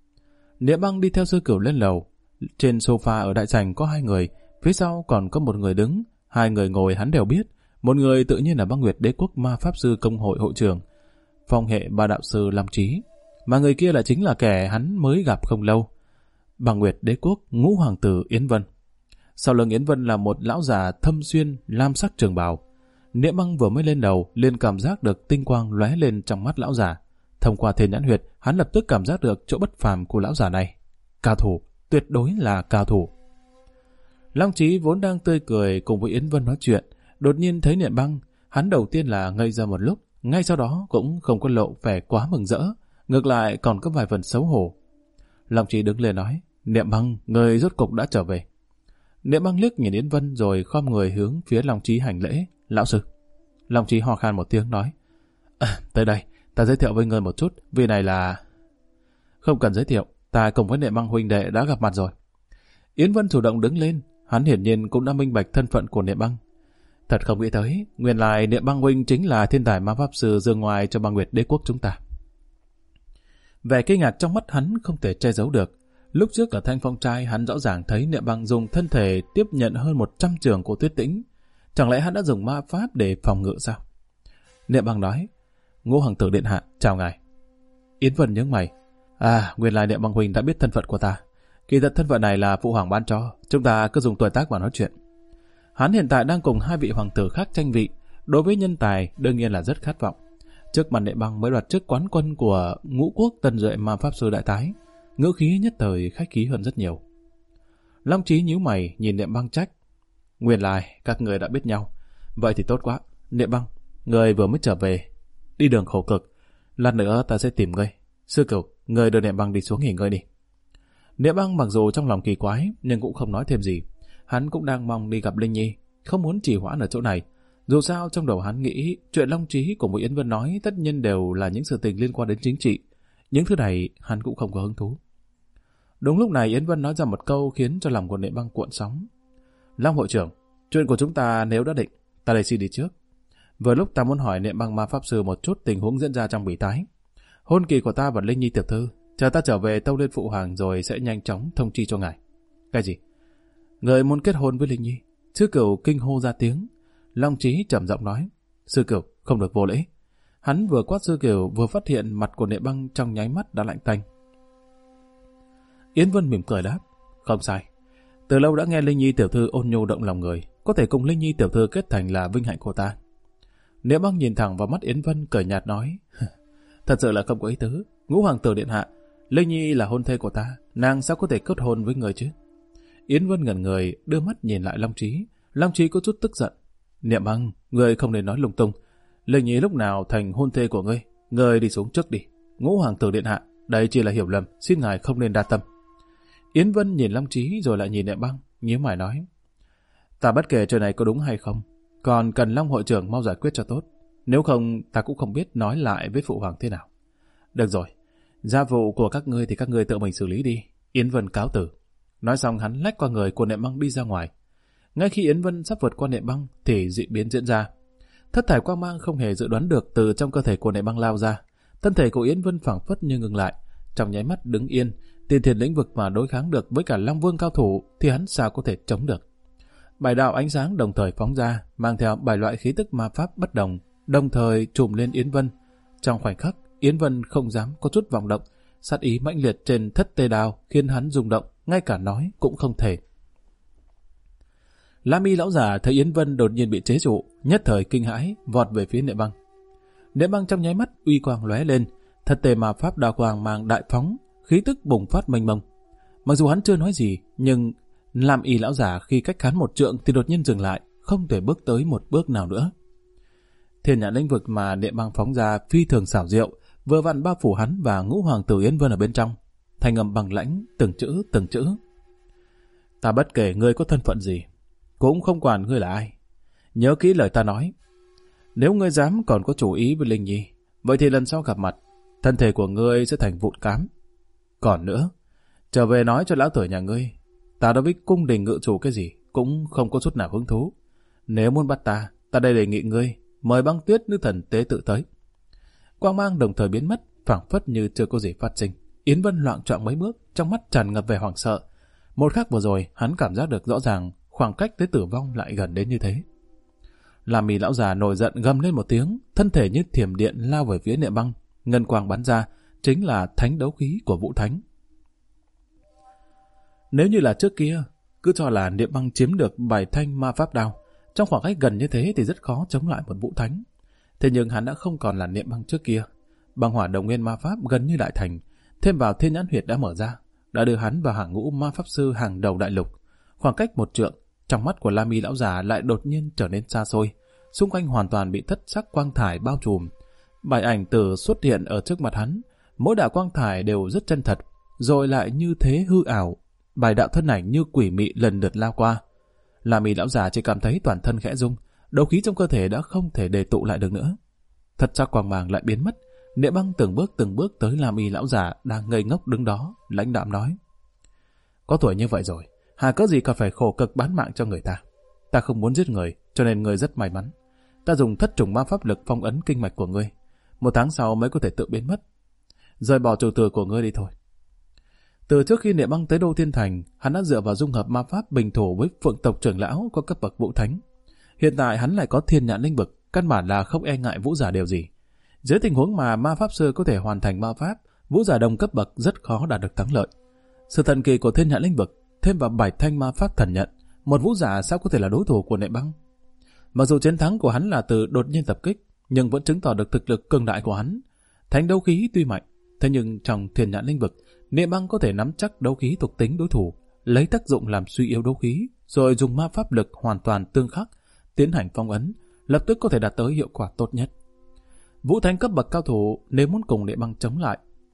Niệm Băng đi theo Sư Cửu lên lầu. Trên sofa ở đại sảnh có hai người, phía sau còn có một người đứng. Hai người ngồi hắn đều biết. Một người tự nhiên là Băng Nguyệt Đế Quốc ma pháp sư công hội hội trưởng, phong hệ ba đạo sư Long Trí, mà người kia lại chính là kẻ hắn mới gặp không lâu, Băng Nguyệt Đế Quốc ngũ hoàng tử Yến Vân. Sau lưng Yến Vân là một lão già thâm xuyên lam sắc trường bào. Niệm Băng vừa mới lên đầu liền cảm giác được tinh quang lóe lên trong mắt lão già. Thông qua Thiên Nhãn Huyệt, hắn lập tức cảm giác được chỗ bất phàm của lão già này. Cao thủ, tuyệt đối là cao thủ. Long Trí vốn đang tươi cười cùng với Yến Vân nói chuyện, đột nhiên thấy Niệm Băng, hắn đầu tiên là ngây ra một lúc, ngay sau đó cũng không có lộ vẻ quá mừng rỡ, ngược lại còn có vài phần xấu hổ. Long Trí đứng lên nói: "Niệm Băng, người rốt cục đã trở về." Niệm Băng liếc nhìn Yến Vân rồi khom người hướng phía Long Trí hành lễ: "Lão sư." Long Trí ho khan một tiếng nói: "Tới đây, ta giới thiệu với người một chút, vị này là..." "Không cần giới thiệu, ta cùng với Niệm Băng huynh đệ đã gặp mặt rồi." Yến Vân chủ động đứng lên, hắn hiển nhiên cũng đã minh bạch thân phận của Niệm Băng. Thật không nghĩ tới, nguyên lai Niệm Băng huynh chính là thiên tài ma pháp sư dương ngoài cho Băng Nguyệt Đế Quốc chúng ta. Vẻ kinh ngạc trong mắt hắn không thể che giấu được. Lúc trước ở Thanh Phong Trai hắn rõ ràng thấy Niệm Băng dùng thân thể tiếp nhận hơn 100 trường của Tuyết Tĩnh. Chẳng lẽ hắn đã dùng ma pháp để phòng ngự sao? Niệm Băng nói: "Ngũ hoàng tử điện hạ, chào ngài." Yến Vân nhướng mày: Nguyên lai Niệm Băng huynh đã biết thân phận của ta. Kỳ thật thân phận này là phụ hoàng ban cho, chúng ta cứ dùng tuổi tác mà nói chuyện. Hắn hiện tại đang cùng hai vị hoàng tử khác tranh vị, đối với nhân tài đương nhiên là rất khát vọng. Trước mặt Niệm Băng mới đoạt chức quán quân của Ngũ Quốc Tân Duệ ma pháp sư đại tái, ngữ khí nhất thời khách khí hơn rất nhiều. Long Trí nhíu mày nhìn Niệm Băng trách: "Nguyên lai các người đã biết nhau, vậy thì tốt quá. Niệm Băng, người vừa mới trở về, đi đường khổ cực, lát nữa ta sẽ tìm ngươi. Sư Cửu, người đưa Niệm Băng đi xuống nghỉ ngơi đi. Niệm Băng mặc dù trong lòng kỳ quái, nhưng cũng không nói thêm gì. Hắn cũng đang mong đi gặp Linh Nhi, không muốn trì hoãn ở chỗ này. Dù sao trong đầu hắn nghĩ chuyện Long Trí của Mục Yến Vân nói tất nhiên đều là những sự tình liên quan đến chính trị. Những thứ này hắn cũng không có hứng thú. Đúng lúc này Yến Vân nói ra một câu khiến cho lòng của Niệm Băng cuộn sóng. Long hội trưởng, chuyện của chúng ta nếu đã định, ta đây xin đi trước. Vừa lúc ta muốn hỏi Niệm Băng ma pháp sư một chút tình huống diễn ra trong bỉ tái. Hôn kỳ của ta và Linh Nhi tiểu thư, chờ ta trở về tâu lên phụ hoàng rồi sẽ nhanh chóng thông chi cho ngài. Cái gì? Người muốn kết hôn với Linh Nhi? Sư Cửu kinh hô ra tiếng. Long Trí trầm giọng nói, Sư Cửu không được vô lễ. Hắn vừa quát Sư Cửu vừa phát hiện mặt của Niệm Băng trong nháy mắt đã lạnh tanh. Yến Vân mỉm cười đáp, không sai. Từ lâu đã nghe Linh Nhi tiểu thư ôn nhu động lòng người, có thể cùng Linh Nhi tiểu thư kết thành là vinh hạnh của ta. Niệm Băng nhìn thẳng vào mắt Yến Vân cười nhạt nói, thật sự là không có ý tứ. Ngũ hoàng tử điện hạ, Linh Nhi là hôn thê của ta, nàng sao có thể kết hôn với người chứ? Yến Vân ngẩn người, đưa mắt nhìn lại Long Trí. Long Trí có chút tức giận. Niệm Băng, ngươi không nên nói lung tung. Linh Nhi lúc nào thành hôn thê của ngươi? Ngươi đi xuống trước đi. Ngũ hoàng tử điện hạ, đây chỉ là hiểu lầm, xin ngài không nên đa tâm. Yến Vân nhìn Long Trí rồi lại nhìn Niệm Băng, nhíu mày nói, ta bất kể chuyện này có đúng hay không, còn cần Long hội trưởng mau giải quyết cho tốt. Nếu không, ta cũng không biết nói lại với phụ hoàng thế nào. Được rồi, gia vụ của các ngươi thì các ngươi tự mình xử lý đi. Yến Vân cáo từ. Nói xong hắn lách qua người của Niệm Băng đi ra ngoài. Ngay khi Yến Vân sắp vượt qua Niệm Băng thì dị biến diễn ra. Thất thải quang mang không hề dự đoán được từ trong cơ thể của Niệm Băng lao ra. Thân thể của Yến Vân phảng phất như ngừng lại, trong nháy mắt đứng yên. Tiên thiên lĩnh vực mà đối kháng được với cả Long Vương cao thủ thì hắn sao có thể chống được. 7 đạo ánh sáng đồng thời phóng ra, mang theo 7 loại khí tức ma pháp bất đồng, đồng thời trùm lên Yến Vân. Trong khoảnh khắc, Yến Vân không dám có chút vọng động, sát ý mãnh liệt trên thất tê đao khiến hắn rung động, ngay cả nói cũng không thể. La Mi lão già thấy Yến Vân đột nhiên bị chế trụ, nhất thời kinh hãi, vọt về phía Niệm Băng. Niệm Băng trong nháy mắt uy quang lóe lên, thất tê ma pháp đao quang mang đại phóng, khí tức bùng phát mênh mông. Mặc dù hắn chưa nói gì, nhưng La Mi lão già khi cách hắn một trượng thì đột nhiên dừng lại, không thể bước tới một bước nào nữa. Thiên nhãn lĩnh vực mà Niệm Băng phóng ra phi thường xảo diệu, vừa vặn bao phủ hắn và ngũ hoàng tử Yến Vân ở bên trong. Thanh âm bằng lãnh, từng chữ. Ta bất kể ngươi có thân phận gì, cũng không quản ngươi là ai. Nhớ kỹ lời ta nói. Nếu ngươi dám còn có chủ ý với Linh Nhi, vậy thì lần sau gặp mặt, thân thể của ngươi sẽ thành vụn cám. Còn nữa, trở về nói cho lão tử nhà ngươi, ta đối với cung đình ngự chủ cái gì cũng không có chút nào hứng thú. Nếu muốn bắt ta đây đề nghị ngươi mời Băng Tuyết nữ thần tế tự tới. Quang mang đồng thời biến mất, phảng phất như chưa có gì phát sinh. Yến Vân loạng choạng mấy bước, trong mắt tràn ngập vẻ hoảng sợ. Một khắc vừa rồi, hắn cảm giác được rõ ràng khoảng cách tới tử vong lại gần đến như thế. La Mi lão già nổi giận gầm lên một tiếng, thân thể như thiểm điện lao về phía Niệm Băng, ngân quang bắn ra, chính là thánh đấu khí của Vũ Thánh. Nếu như là trước kia, cứ cho là Niệm Băng chiếm được 7 thanh ma pháp đao, trong khoảng cách gần như thế thì rất khó chống lại một Vũ Thánh. Thế nhưng hắn đã không còn là Niệm Băng trước kia. Băng hỏa đồng nguyên ma pháp gần như đại thành, thêm vào thiên nhãn huyệt đã mở ra, đã đưa hắn vào hàng ngũ ma pháp sư hàng đầu đại lục. Khoảng cách một trượng, trong mắt của La Mi lão già lại đột nhiên trở nên xa xôi, xung quanh hoàn toàn bị thất sắc quang thải bao trùm. 7 ảnh tử xuất hiện ở trước mặt hắn, mỗi đạo quang thải đều rất chân thật, rồi lại như thế hư ảo. 7 đạo thân ảnh như quỷ mị lần lượt lao qua. La Mi lão già chỉ cảm thấy toàn thân khẽ rung, đấu khí trong cơ thể đã không thể đề tụ lại được nữa. Thất sắc quang mang lại biến mất. Niệm Băng từng bước tới La Mi lão già đang ngây ngốc đứng đó, lãnh đạm nói: có tuổi như vậy rồi, hà cớ gì còn phải khổ cực bán mạng cho người ta. Ta không muốn giết người, cho nên ngươi rất may mắn. Ta dùng thất trùng ma pháp lực phong ấn kinh mạch của ngươi, 1 tháng sau mới có thể tự biến mất. Rời bỏ chủ tử của ngươi đi thôi. Từ trước khi Niệm Băng tới Đô Thiên Thành, hắn đã dựa vào dung hợp ma pháp bình thủ với Phượng tộc trưởng lão có cấp bậc Vũ Thánh. Hiện tại hắn lại có thiên nhãn linh vực, căn bản là không e ngại vũ giả điều gì. Dưới tình huống mà ma pháp sư có thể hoàn thành ma pháp, vũ giả đồng cấp bậc rất khó đạt được thắng lợi. Sự thần kỳ của thiên nhãn linh vực thêm vào 7 thanh ma pháp thần nhận, một vũ giả sao có thể là đối thủ của Niệm Băng? Mặc dù chiến thắng của hắn là từ đột nhiên tập kích, nhưng vẫn chứng tỏ được thực lực cường đại của hắn. Thánh đấu khí tuy mạnh, thế nhưng trong thiên nhãn linh vực, Niệm Băng có thể nắm chắc đấu khí thuộc tính đối thủ, lấy tác dụng làm suy yếu đấu khí, rồi dùng ma pháp lực hoàn toàn tương khắc, tiến hành phong ấn, lập tức có thể đạt tới hiệu quả tốt nhất. Vũ Thánh cấp bậc cao thủ nếu muốn cùng Niệm Băng chống lại,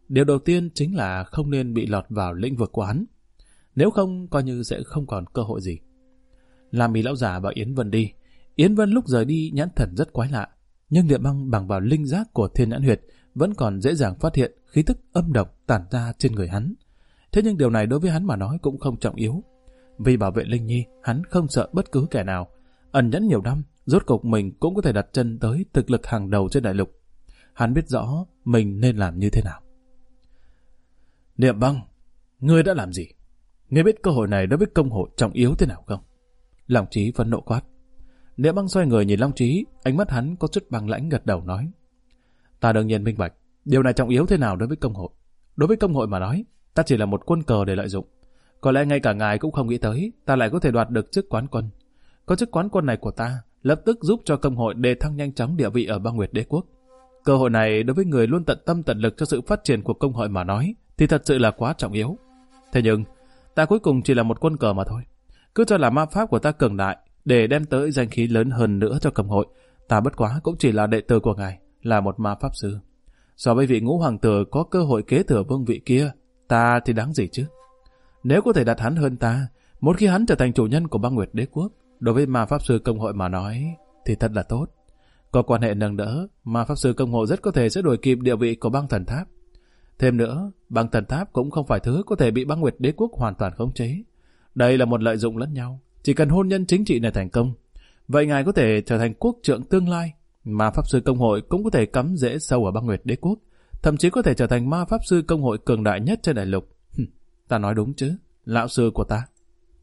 điều đầu tiên chính là không nên bị lọt vào lĩnh vực của hắn. Nếu không, coi như sẽ không còn cơ hội gì. Lam Mi lão già bảo Yến Vân đi. Yến Vân lúc rời đi nhãn thần rất quái lạ, nhưng Niệm Băng bằng vào linh giác của Thiên Nhãn Huyệt vẫn còn dễ dàng phát hiện khí tức âm độc tản ra trên người hắn. Thế nhưng điều này đối với hắn mà nói cũng không trọng yếu. Vì bảo vệ Linh Nhi, hắn không sợ bất cứ kẻ nào. Ẩn nhẫn nhiều năm, rốt cục mình cũng có thể đặt chân tới thực lực hàng đầu trên đại lục. Hắn biết rõ mình nên làm như thế nào. Niệm Băng, ngươi đã làm gì? Ngươi biết cơ hội này đối với công hội trọng yếu thế nào không? Long Chí phẫn nộ quát. Niệm Băng xoay người nhìn Long Chí, ánh mắt hắn có chút băng lãnh gật đầu nói. Ta đương nhiên minh bạch, điều này trọng yếu thế nào đối với công hội. Đối với công hội mà nói, ta chỉ là một quân cờ để lợi dụng. Có lẽ ngay cả ngài cũng không nghĩ tới, ta lại có thể đoạt được chức quán quân. Có chức quán quân này của ta, lập tức giúp cho công hội đề thăng nhanh chóng địa vị ở băng Nguyệt Đế Quốc. Cơ hội này đối với người luôn tận tâm tận lực cho sự phát triển của công hội mà nói, thì thật sự là quá trọng yếu. Thế nhưng, ta cuối cùng chỉ là một quân cờ mà thôi. Cứ cho là ma pháp của ta cường đại, để đem tới danh khí lớn hơn nữa cho công hội, ta bất quá cũng chỉ là đệ tử của ngài, là một ma pháp sư. So với vị Ngũ Hoàng tử có cơ hội kế thừa vương vị kia, ta thì đáng gì chứ? Nếu có thể đặt hắn hơn ta, một khi hắn trở thành chủ nhân của băng Nguyệt Đế Quốc, đối với ma pháp sư công hội mà nói, thì thật là tốt. Có quan hệ nâng đỡ, ma pháp sư công hội rất có thể sẽ đuổi kịp địa vị của băng thần tháp. Thêm nữa, băng thần tháp cũng không phải thứ có thể bị băng Nguyệt Đế Quốc hoàn toàn khống chế. Đây là một lợi dụng lẫn nhau. Chỉ cần hôn nhân chính trị này thành công, vậy ngài có thể trở thành quốc trượng tương lai. Ma pháp sư công hội cũng có thể cắm rễ sâu ở băng Nguyệt Đế Quốc, thậm chí có thể trở thành ma pháp sư công hội cường đại nhất trên đại lục. Ta nói đúng chứ, lão sư của ta.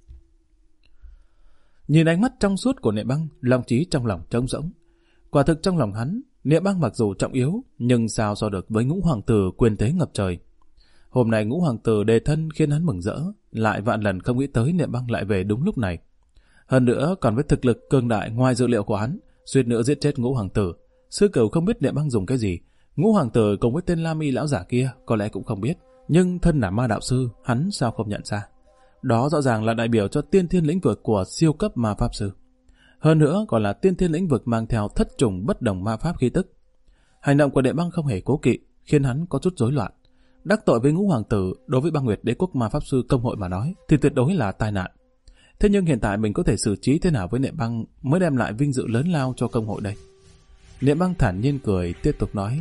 Nhìn ánh mắt trong suốt của Niệm Băng, Long Chí trong lòng trống rỗng. Quả thực trong lòng hắn, Niệm Băng mặc dù trọng yếu, nhưng sao so được với Ngũ Hoàng tử quyền thế ngập trời. Hôm nay Ngũ Hoàng tử đề thân khiến hắn mừng rỡ, lại vạn lần không nghĩ tới Niệm Băng lại về đúng lúc này. Hơn nữa còn với thực lực cường đại ngoài dự liệu của hắn, suýt nữa giết chết Ngũ Hoàng tử. Sư Cửu không biết Niệm Băng dùng cái gì, Ngũ Hoàng tử cùng với tên Lam Mi lão giả kia có lẽ cũng không biết, nhưng thân là ma đạo sư, hắn sao không nhận ra? Đó rõ ràng là đại biểu cho tiên thiên lĩnh vực của siêu cấp ma pháp sư. Hơn nữa còn là tiên thiên lĩnh vực mang theo thất trùng bất đồng ma pháp khí tức. Hành động của Niệm Băng không hề cố kỵ, khiến hắn có chút rối loạn. Đắc tội với Ngũ Hoàng tử đối với băng Nguyệt Đế Quốc ma pháp sư công hội mà nói thì tuyệt đối là tai nạn. Thế nhưng hiện tại mình có thể xử trí thế nào với Niệm Băng mới đem lại vinh dự lớn lao cho công hội đây? Niệm Băng thản nhiên cười, tiếp tục nói.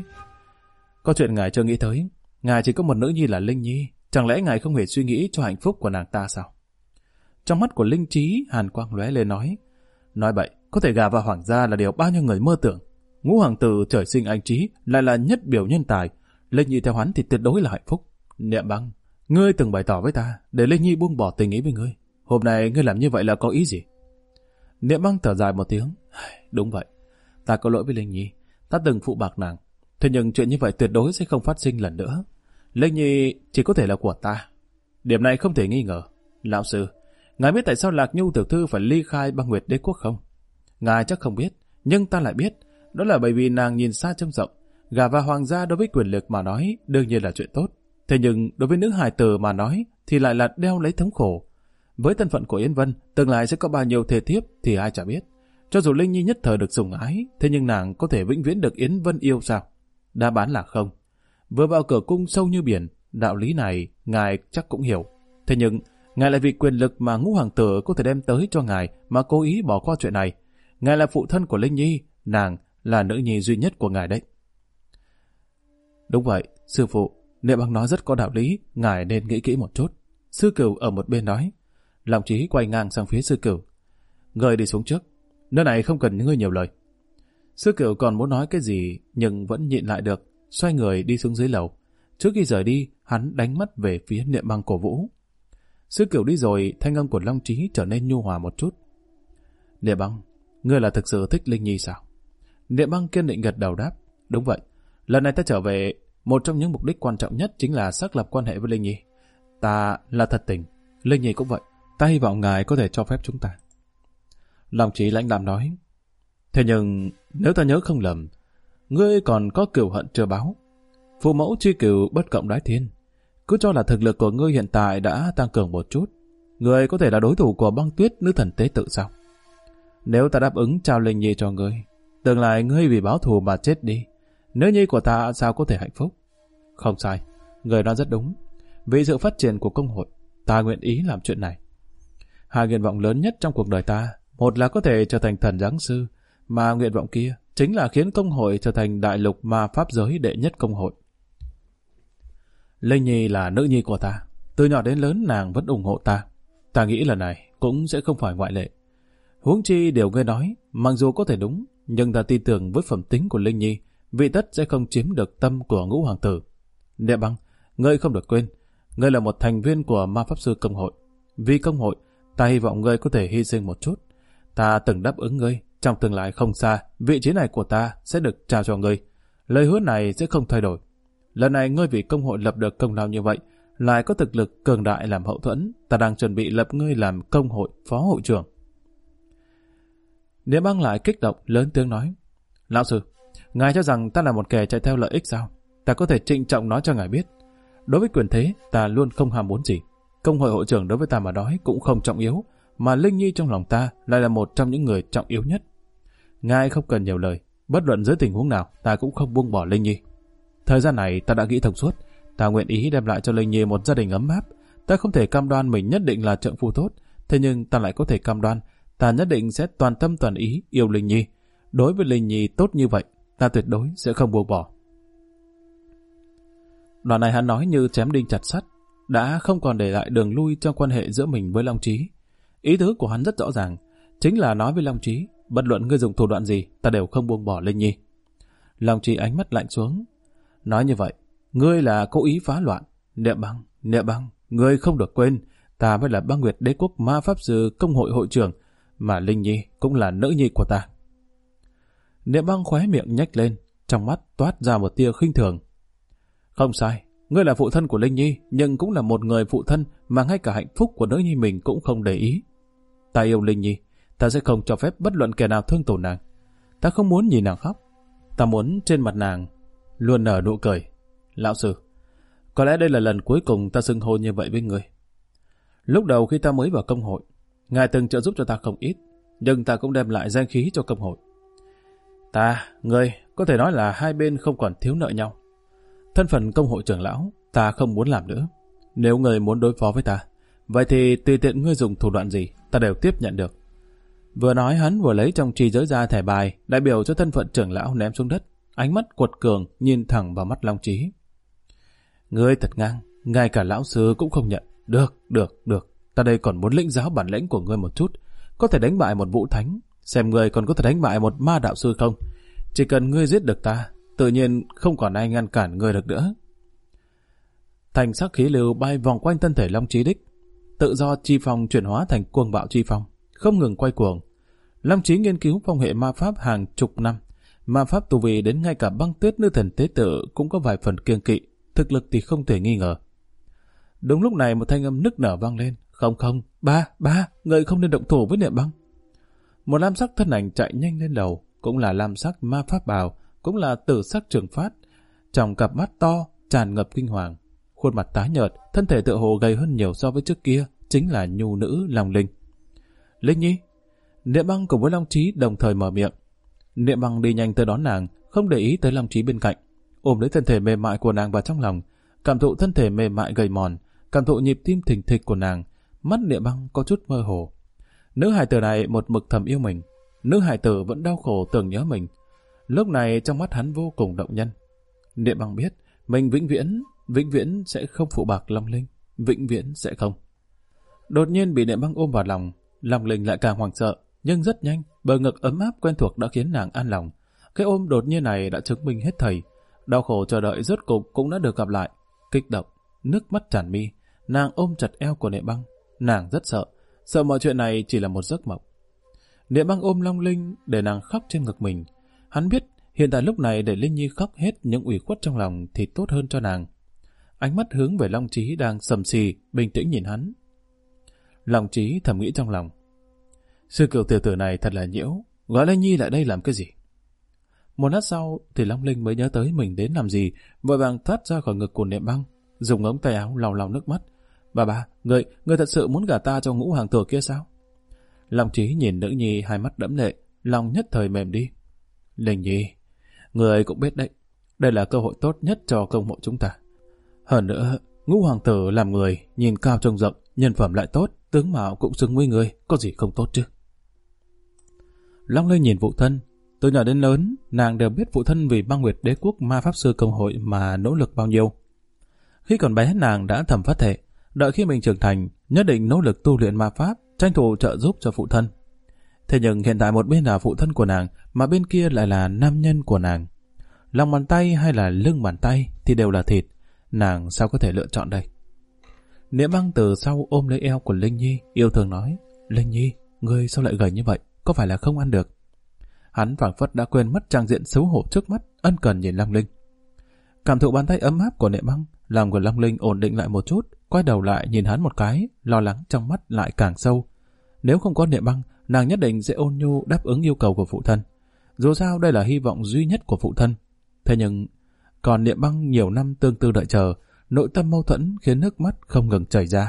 Có chuyện ngài chưa nghĩ tới. Ngài chỉ có một nữ nhi là Linh Nhi. Chẳng lẽ ngài không hề suy nghĩ cho hạnh phúc của nàng ta sao? Trong mắt của Linh Trí, hàn quang lóe lên nói. Nói bậy, có thể gả vào hoàng gia là điều bao nhiêu người mơ tưởng. Ngũ Hoàng tử trời sinh anh trí, lại là nhất biểu nhân tài. Linh Nhi theo hắn thì tuyệt đối là hạnh phúc. Niệm Băng, ngươi từng bày tỏ với ta để Linh Nhi buông bỏ tình ý với ngươi. Hôm nay ngươi làm như vậy là có ý gì? Niệm Băng thở dài một tiếng. Đúng vậy, ta có lỗi với Linh Nhi. Ta từng phụ bạc nàng. Thế nhưng chuyện như vậy tuyệt đối sẽ không phát sinh lần nữa. Linh Nhi chỉ có thể là của ta. Điểm này không thể nghi ngờ. Lão sư, ngài biết tại sao Lạc Nhu tiểu thư phải ly khai băng Nguyệt Đế Quốc không? Ngài chắc không biết, nhưng ta lại biết. Đó là bởi vì nàng nhìn xa trông rộng. Gả vào hoàng gia đối với quyền lực mà nói đương nhiên là chuyện tốt. Thế nhưng đối với nữ hài tử mà nói thì lại là đeo lấy thống khổ. Với thân phận của Yến Vân, tương lai sẽ có bao nhiêu thê thiếp thì ai chả biết. Cho dù Linh Nhi nhất thời được sủng ái, thế nhưng nàng có thể vĩnh viễn được Yến Vân yêu sao? Đáp án là không. Vừa vào cửa cung sâu như biển, đạo lý này ngài chắc cũng hiểu. Thế nhưng ngài lại vì quyền lực mà Ngũ Hoàng tử có thể đem tới cho ngài mà cố ý bỏ qua chuyện này. Ngài là phụ thân của Linh Nhi, nàng là nữ nhi duy nhất của ngài đấy. Đúng vậy, sư phụ, Niệm Băng nói rất có đạo lý, ngài nên nghĩ kỹ một chút. Sư Cửu ở một bên nói. Long Chí quay ngang sang phía Sư Cửu. Ngươi đi xuống trước, nơi này không cần ngươi nhiều lời. Sư Cửu còn muốn nói cái gì nhưng vẫn nhịn lại được, xoay người đi xuống dưới lầu. Trước khi rời đi, hắn đánh mắt về phía Niệm Băng cổ vũ. Sư Cửu đi rồi, thanh âm của Long Chí trở nên nhu hòa một chút. Niệm Băng, ngươi là thực sự thích Linh Nhi sao? Niệm Băng kiên định gật đầu đáp. Đúng vậy, lần này ta trở về, một trong những mục đích quan trọng nhất chính là xác lập quan hệ với Linh Nhi. Ta là thật tình, Linh Nhi cũng vậy. Ta hy vọng ngài có thể cho phép chúng ta. Long Chí lãnh đạm nói. Thế nhưng nếu ta nhớ không lầm, ngươi còn có cửu hận chưa báo. Phụ mẫu truy cửu bất cộng đái thiên. Cứ cho là thực lực của ngươi hiện tại đã tăng cường một chút, ngươi có thể là đối thủ của Băng Tuyết nữ thần tế tự sao? Nếu ta đáp ứng trao Linh Nhi cho ngươi, tương lai ngươi vì báo thù mà chết đi, nữ nhi của ta sao có thể hạnh phúc? Không sai, Người nói rất đúng. Vì sự phát triển của công hội, ta nguyện ý làm chuyện này. Hai nguyện vọng lớn nhất trong cuộc đời ta, một là có thể trở thành thần giáng sư, mà nguyện vọng kia chính là khiến công hội trở thành đại lục ma pháp giới đệ nhất công hội. Linh Nhi là nữ nhi của ta, từ nhỏ đến lớn nàng vẫn ủng hộ ta. Ta nghĩ lần này cũng sẽ không phải ngoại lệ. Huống chi điều ngươi nói, mặc dù có thể đúng, nhưng ta tin tưởng với phẩm tính của Linh Nhi, vị tất sẽ không chiếm được tâm của Ngũ Hoàng tử. Địa Băng, ngươi không được quên, ngươi là một thành viên của ma pháp sư công hội. Vì công hội, ta hy vọng ngươi có thể hy sinh một chút. Ta từng đáp ứng ngươi, trong tương lai không xa, vị trí này của ta sẽ được trao cho ngươi. Lời hứa này sẽ không thay đổi. Lần này ngươi vì công hội lập được công lao như vậy, lại có thực lực cường đại làm hậu thuẫn, ta đang chuẩn bị lập ngươi làm công hội phó hội trưởng. Địa Băng lại kích động lớn tiếng nói: Lão sư, ngài cho rằng ta là một kẻ chạy theo lợi ích sao? Ta có thể trịnh trọng nói cho ngài biết, đối với quyền thế ta luôn không ham muốn gì. Công hội hội trưởng đối với ta mà nói cũng không trọng yếu, mà Linh Nhi trong lòng ta lại là một trong những người trọng yếu nhất. Ngài không cần nhiều lời, bất luận dưới tình huống nào ta cũng không buông bỏ Linh Nhi. Thời gian này ta đã nghĩ thông suốt, ta nguyện ý đem lại cho Linh Nhi một gia đình ấm áp. Ta không thể cam đoan mình nhất định là trượng phu tốt, thế nhưng ta lại có thể cam đoan ta nhất định sẽ toàn tâm toàn ý yêu Linh Nhi. Đối với Linh Nhi tốt như vậy, ta tuyệt đối sẽ không buông bỏ. Đoạn này hắn nói như chém đinh chặt sắt, đã không còn để lại đường lui trong quan hệ giữa mình với Long Chí. Ý tứ của hắn rất rõ ràng, chính là nói với Long Chí, bất luận ngươi dùng thủ đoạn gì, ta đều không buông bỏ Linh Nhi. Long Chí ánh mắt lạnh xuống, nói như vậy, ngươi là cố ý phá loạn. Niệm Băng, ngươi không được quên, ta mới là Băng Nguyệt Đế quốc ma pháp sư công hội hội trưởng, mà Linh Nhi cũng là nữ nhi của ta. Niệm Băng khóe miệng nhếch lên, trong mắt toát ra một tia khinh thường. Không sai, ngươi là phụ thân của Linh Nhi, nhưng cũng là một người phụ thân mà ngay cả hạnh phúc của nữ nhi mình cũng không để ý. Ta yêu Linh Nhi, ta sẽ không cho phép bất luận kẻ nào thương tổn nàng. Ta không muốn nhìn nàng khóc, ta muốn trên mặt nàng luôn nở nụ cười. Lão sư, có lẽ đây là lần cuối cùng ta xưng hô như vậy với người. Lúc đầu khi ta mới vào công hội, ngài từng trợ giúp cho ta không ít, nhưng ta cũng đem lại danh khí cho công hội. Ngươi có thể nói là hai bên không còn thiếu nợ nhau. Thân phận công hội trưởng lão, ta không muốn làm nữa. Nếu ngươi muốn đối phó với ta, vậy thì tùy tiện ngươi dùng thủ đoạn gì, ta đều tiếp nhận được. Vừa nói hắn vừa lấy trong tri giới ra thẻ bài, đại biểu cho thân phận trưởng lão ném xuống đất, ánh mắt quật cường nhìn thẳng vào mắt Long Chí. Ngươi thật ngang, ngay cả lão sư cũng không nhận. Được, ta đây còn muốn lĩnh giáo bản lĩnh của ngươi một chút, có thể đánh bại một vũ thánh, xem ngươi còn có thể đánh bại một ma đạo sư không. Chỉ cần ngươi giết được ta, tự nhiên không còn ai ngăn cản ngươi được nữa. Thành sắc khí lưu bay vòng quanh thân thể Long Chí đích, tự do chi phong chuyển hóa thành cuồng bạo chi phong, không ngừng quay cuồng. Long Chí nghiên cứu phong hệ ma pháp hàng chục năm, ma pháp tu vi đến ngay cả Băng Tuyết nữ thần tế tự cũng có vài phần kiêng kỵ, thực lực thì không thể nghi ngờ. Đúng lúc này một thanh âm nức nở vang lên. Không, ba, người không nên động thủ với Niệm Băng. Một lam sắc thân ảnh chạy nhanh lên lầu, cũng là lam sắc ma pháp bào, cũng là tử sắc Trường Phát, trong cặp mắt to tràn ngập kinh hoàng, khuôn mặt tái nhợt, thân thể tựa hồ gầy hơn nhiều so với trước kia, chính là nhu nữ Long Linh. Linh Nhi. Niệm Băng cùng với Long Chí đồng thời mở miệng. Niệm Băng đi nhanh tới đón nàng, không để ý tới Long Chí bên cạnh, ôm lấy thân thể mềm mại của nàng vào trong lòng, cảm thụ thân thể mềm mại gầy mòn, cảm thụ nhịp tim thình thịch của nàng. Mắt Niệm Băng có chút mơ hồ. Nữ hài tử này một mực thầm yêu mình, nữ hài tử vẫn đau khổ tưởng nhớ mình. Lúc này trong mắt hắn vô cùng động nhân. Niệm Băng biết mình vĩnh viễn sẽ không phụ bạc Long Linh, vĩnh viễn sẽ không. Đột nhiên bị Niệm Băng ôm vào lòng, Long Linh lại càng hoảng sợ, nhưng rất nhanh bờ ngực ấm áp quen thuộc đã khiến nàng an lòng. Cái ôm đột nhiên này đã chứng minh hết thảy, đau khổ chờ đợi rốt cục cũng đã được gặp lại. Kích động, nước mắt tràn mi, nàng ôm chặt eo của Niệm Băng. Nàng rất sợ mọi chuyện này chỉ là một giấc mộng. Niệm Băng ôm Long Linh để nàng khóc trên ngực mình. Hắn biết hiện tại lúc này để Linh Nhi khóc hết những ủy khuất trong lòng thì tốt hơn cho nàng. Ánh mắt hướng về Long Chí đang sầm xì, bình tĩnh nhìn hắn. Long Chí thầm nghĩ trong lòng, sư cửu tiểu tử này thật là nhiễu, gọi Linh Nhi lại đây làm cái gì? Một lát sau thì Long Linh mới nhớ tới mình đến làm gì, vội vàng thoát ra khỏi ngực của Niệm Băng, dùng ống tay áo lau lau nước mắt. Bà, người thật sự muốn gả ta cho Ngũ Hoàng tử kia sao? Long Chí nhìn nữ nhi hai mắt đẫm lệ, lòng nhất thời mềm đi. Linh Nhi, người cũng biết đấy, đây là cơ hội tốt nhất cho công hội chúng ta. Hơn nữa, Ngũ hoàng tử làm người, nhìn cao trông rộng, nhân phẩm lại tốt, tướng mạo cũng xứng với người, có gì không tốt chứ. Long Lê nhìn phụ thân. Từ nhỏ đến lớn, nàng đều biết phụ thân vì Băng Nguyệt Đế Quốc Ma Pháp Sư Công hội mà nỗ lực bao nhiêu. Khi còn bé nàng đã thầm phát thệ, đợi khi mình trưởng thành, nhất định nỗ lực tu luyện ma pháp, tranh thủ trợ giúp cho phụ thân. Thế nhưng hiện tại một bên là phụ thân của nàng, mà bên kia lại là nam nhân của nàng. Lòng bàn tay hay là lưng bàn tay thì đều là thịt, nàng sao có thể lựa chọn đây? Niệm Băng từ sau ôm lấy eo của Linh Nhi, yêu thương nói, Linh Nhi, ngươi sao lại gầy như vậy, có phải là không ăn được? Hắn phảng phất đã quên mất trang diện xấu hổ trước mắt, ân cần nhìn Long Linh. Cảm thụ bàn tay ấm áp của Niệm Băng, lòng của Long Linh ổn định lại một chút, quay đầu lại nhìn hắn một cái, lo lắng trong mắt lại càng sâu. Nếu không có Niệm Băng, nàng nhất định sẽ ôn nhu đáp ứng yêu cầu của phụ thân. Dù sao đây là hy vọng duy nhất của phụ thân. Thế nhưng, còn Niệm Băng nhiều năm tương tư đợi chờ, nội tâm mâu thuẫn khiến nước mắt không ngừng chảy ra.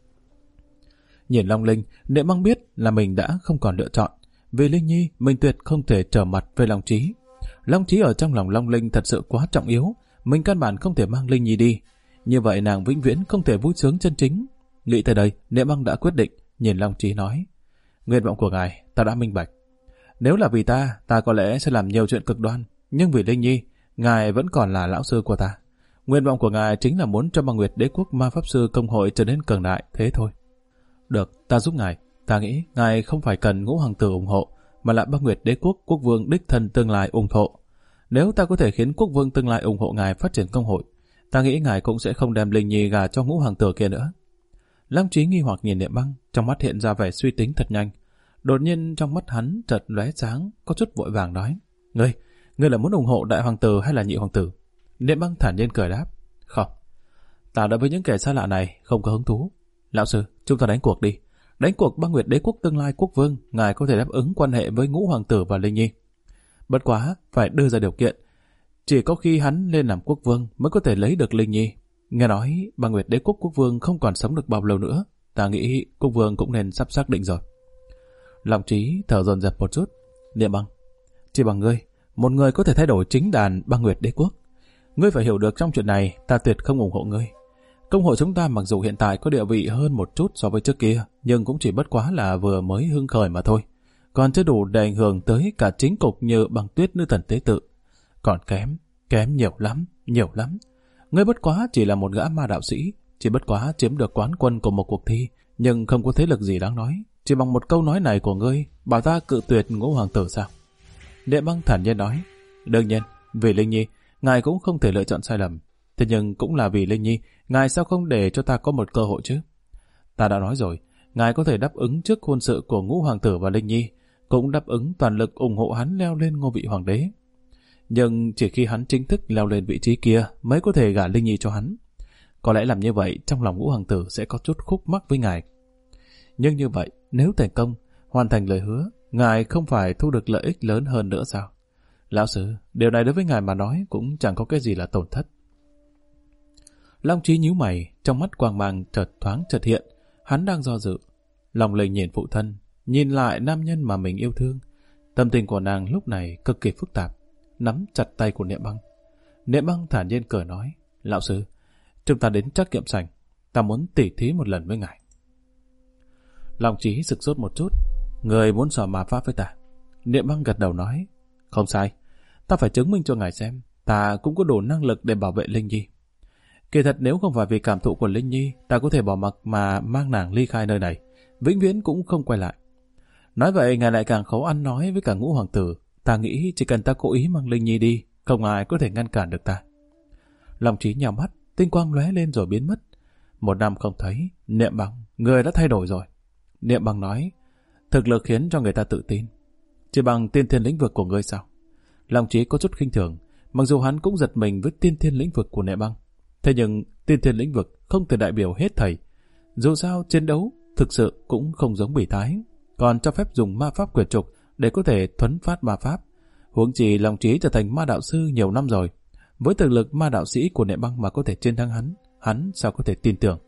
Nhìn Long Linh, Niệm Băng biết là mình đã không còn lựa chọn. Vì Linh Nhi, mình tuyệt không thể trở mặt với Long Chí. Long Chí ở trong lòng Long Linh thật sự quá trọng yếu, mình căn bản không thể mang Linh Nhi đi. Như vậy nàng vĩnh viễn không thể vui sướng chân chính. Nghĩ tới đây, Niệm Băng đã quyết định, nhìn Long Chí nói, nguyện vọng của ngài, ta đã minh bạch. Nếu là vì ta có lẽ sẽ làm nhiều chuyện cực đoan, nhưng vì Linh Nhi, ngài vẫn còn là lão sư của ta. Nguyện vọng của ngài chính là muốn cho Băng Nguyệt Đế Quốc Ma Pháp Sư Công hội trở nên cường đại, thế thôi. Được, ta giúp ngài. Ta nghĩ ngài không phải cần Ngũ hoàng tử ủng hộ, mà là Băng Nguyệt Đế Quốc quốc vương đích thân tương lai ủng hộ. Nếu ta có thể khiến quốc vương tương lai ủng hộ ngài phát triển công hội, ta nghĩ ngài cũng sẽ không đem Linh Nhi gà cho Ngũ hoàng tử kia nữa. Long Chí nghi hoặc nhìn Niệm Băng, trong mắt hiện ra vẻ suy tính thật nhanh. Đột nhiên trong mắt hắn chợt lóe sáng, có chút vội vàng nói, ngươi là muốn ủng hộ đại hoàng tử hay là nhị hoàng tử? Niệm Băng thản nhiên cười đáp, không, ta đối với những kẻ xa lạ này không có hứng thú. Lão sư, chúng ta đánh cuộc đi. Đánh cuộc Băng Nguyệt Đế Quốc tương lai quốc vương, ngài có thể đáp ứng quan hệ với Ngũ hoàng tử và Linh Nhi. Bất quá, phải đưa ra điều kiện. Chỉ có khi hắn lên làm quốc vương mới có thể lấy được Linh Nhi. Nghe nói Băng Nguyệt Đế Quốc quốc vương không còn sống được bao lâu nữa, ta nghĩ quốc vương cũng nên sắp xác định rồi. Long Chí thở dồn dập một chút. Niệm Băng, chỉ bằng ngươi, một người có thể thay đổi chính đàn Băng Nguyệt Đế Quốc. Ngươi phải hiểu được trong chuyện này, ta tuyệt không ủng hộ ngươi. Công hội chúng ta mặc dù hiện tại có địa vị hơn một chút so với trước kia, nhưng cũng chỉ bất quá là vừa mới hưng khởi mà thôi. Còn chưa đủ để ảnh hưởng tới cả chính cục như Băng Tuyết nữ thần tế tự. Còn kém nhiều lắm. Ngươi bất quá chỉ là một gã ma đạo sĩ, chỉ bất quá chiếm được quán quân của một cuộc thi, nhưng không có thế lực gì đáng nói. Chỉ bằng một câu nói này của ngươi, bảo ta cự tuyệt Ngũ hoàng tử sao? Niệm Băng thản nhiên nói, đương nhiên, vì Linh Nhi, ngài cũng không thể lựa chọn sai lầm. Thế nhưng cũng là vì Linh Nhi, ngài sao không để cho ta có một cơ hội chứ? Ta đã nói rồi, ngài có thể đáp ứng trước hôn sự của Ngũ hoàng tử và Linh Nhi, cũng đáp ứng toàn lực ủng hộ hắn leo lên ngôi vị hoàng đế. Nhưng chỉ khi hắn chính thức leo lên vị trí kia mới có thể gả Linh Nhi cho hắn. Có lẽ làm như vậy trong lòng Ngũ hoàng tử sẽ có chút khúc mắc với ngài. Nhưng như vậy, nếu thành công, hoàn thành lời hứa, ngài không phải thu được lợi ích lớn hơn nữa sao? Lão sư, điều này đối với ngài mà nói cũng chẳng có cái gì là tổn thất. Long Chí nhíu mày, trong mắt quang mang chợt thoáng chợt hiện, hắn đang do dự. Long Linh nhìn phụ thân, nhìn lại nam nhân mà mình yêu thương. Tâm tình của nàng lúc này cực kỳ phức tạp, nắm chặt tay của Niệm Băng. Niệm Băng thản nhiên cười nói, lão sư, chúng ta đến trắc nghiệm sảnh, ta muốn tỉ thí một lần với ngài. Long Chí sực sốt một chút, người muốn so ma pháp với ta. Niệm Băng gật đầu nói, không sai, ta phải chứng minh cho ngài xem, ta cũng có đủ năng lực để bảo vệ Linh Nhi. Kỳ thật nếu không phải vì cảm thụ của Linh Nhi, ta có thể bỏ mặc mà mang nàng ly khai nơi này, vĩnh viễn cũng không quay lại. Nói vậy ngài lại càng khó ăn nói với cả Ngũ hoàng tử. Ta nghĩ chỉ cần ta cố ý mang Linh Nhi đi, không ai có thể ngăn cản được ta. Long Chí nhào mắt, tinh quang lóe lên rồi biến mất. Một năm không thấy, Niệm Băng, người đã thay đổi rồi. Niệm Băng nói, thực lực khiến cho người ta tự tin. Chỉ bằng tiên thiên lĩnh vực của ngươi sao? Long Chí có chút khinh thường, mặc dù hắn cũng giật mình với tiên thiên lĩnh vực của Niệm Băng. Thế nhưng tiên thiên lĩnh vực không thể đại biểu hết thảy. Dù sao chiến đấu thực sự cũng không giống Bỉ Thái, còn cho phép dùng ma pháp quyệt trục để có thể thuấn phát ma pháp. Huống chi Long Chí trở thành ma đạo sư nhiều năm rồi, với thực lực ma đạo sĩ của Niệm Băng mà có thể chiến thắng hắn sao có thể tin tưởng?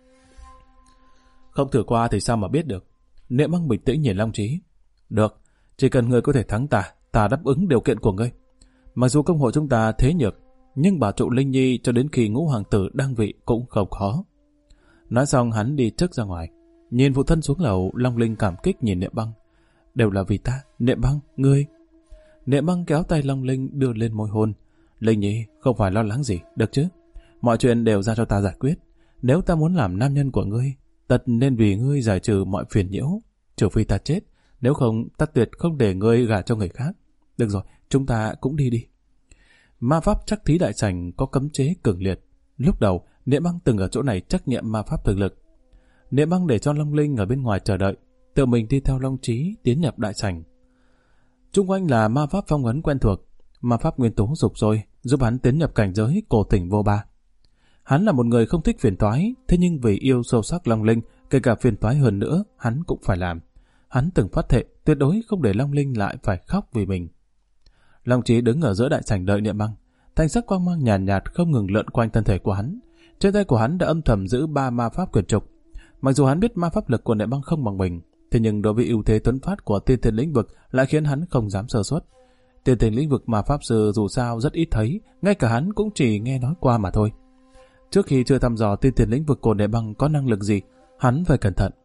Không thử qua thì sao mà biết được? Niệm Băng bình tĩnh nhìn Long Chí. Được, chỉ cần ngươi có thể thắng ta đáp ứng điều kiện của ngươi. Mặc dù công hội chúng ta thế nhược, nhưng bảo trụ Linh Nhi cho đến khi Ngũ Hoàng tử đăng vị cũng không khó. Nói xong hắn đi trước ra ngoài. Nhìn phụ thân xuống lầu, Long Linh cảm kích nhìn Niệm Băng. Đều là vì ta, Niệm Băng, ngươi. Niệm Băng kéo tay Long Linh đưa lên môi hôn. Linh Nhi, không phải lo lắng gì, được chứ? Mọi chuyện đều ra cho ta giải quyết. Nếu ta muốn làm nam nhân của ngươi, tất nên vì ngươi giải trừ mọi phiền nhiễu. Trừ phi ta chết, nếu không ta tuyệt không để ngươi gả cho người khác. Được rồi, chúng ta cũng đi đi. Ma pháp trắc thí đại sảnh có cấm chế cường liệt. Lúc đầu, Niệm Băng từng ở chỗ này trắc nghiệm ma pháp thực lực. Niệm Băng để cho Long Linh ở bên ngoài chờ đợi, tự mình đi theo Long Chí tiến nhập đại sảnh. Chung quanh là ma pháp phong ấn quen thuộc, ma pháp nguyên tố sụp sôi, giúp hắn tiến nhập cảnh giới cổ tỉnh vô ba. Hắn là một người không thích phiền toái, thế nhưng vì yêu sâu sắc Long Linh, kể cả phiền toái hơn nữa, hắn cũng phải làm. Hắn từng phát thệ tuyệt đối không để Long Linh lại phải khóc vì mình. Long Chí đứng ở giữa đại sảnh đợi Niệm Băng, thanh sắc quang mang nhàn nhạt không ngừng lượn quanh thân thể của hắn. Trên tay của hắn đã âm thầm giữ 3 ma pháp quyển trục. Mặc dù hắn biết ma pháp lực của Niệm Băng không bằng mình, thế nhưng đối với ưu thế tuấn phát của tiên thiên lĩnh vực lại khiến hắn không dám sơ suất. Tiên thiên lĩnh vực mà pháp sư dù sao rất ít thấy, ngay cả hắn cũng chỉ nghe nói qua mà thôi. Trước khi chưa thăm dò tiên thiên lĩnh vực của Niệm Băng có năng lực gì, hắn phải cẩn thận.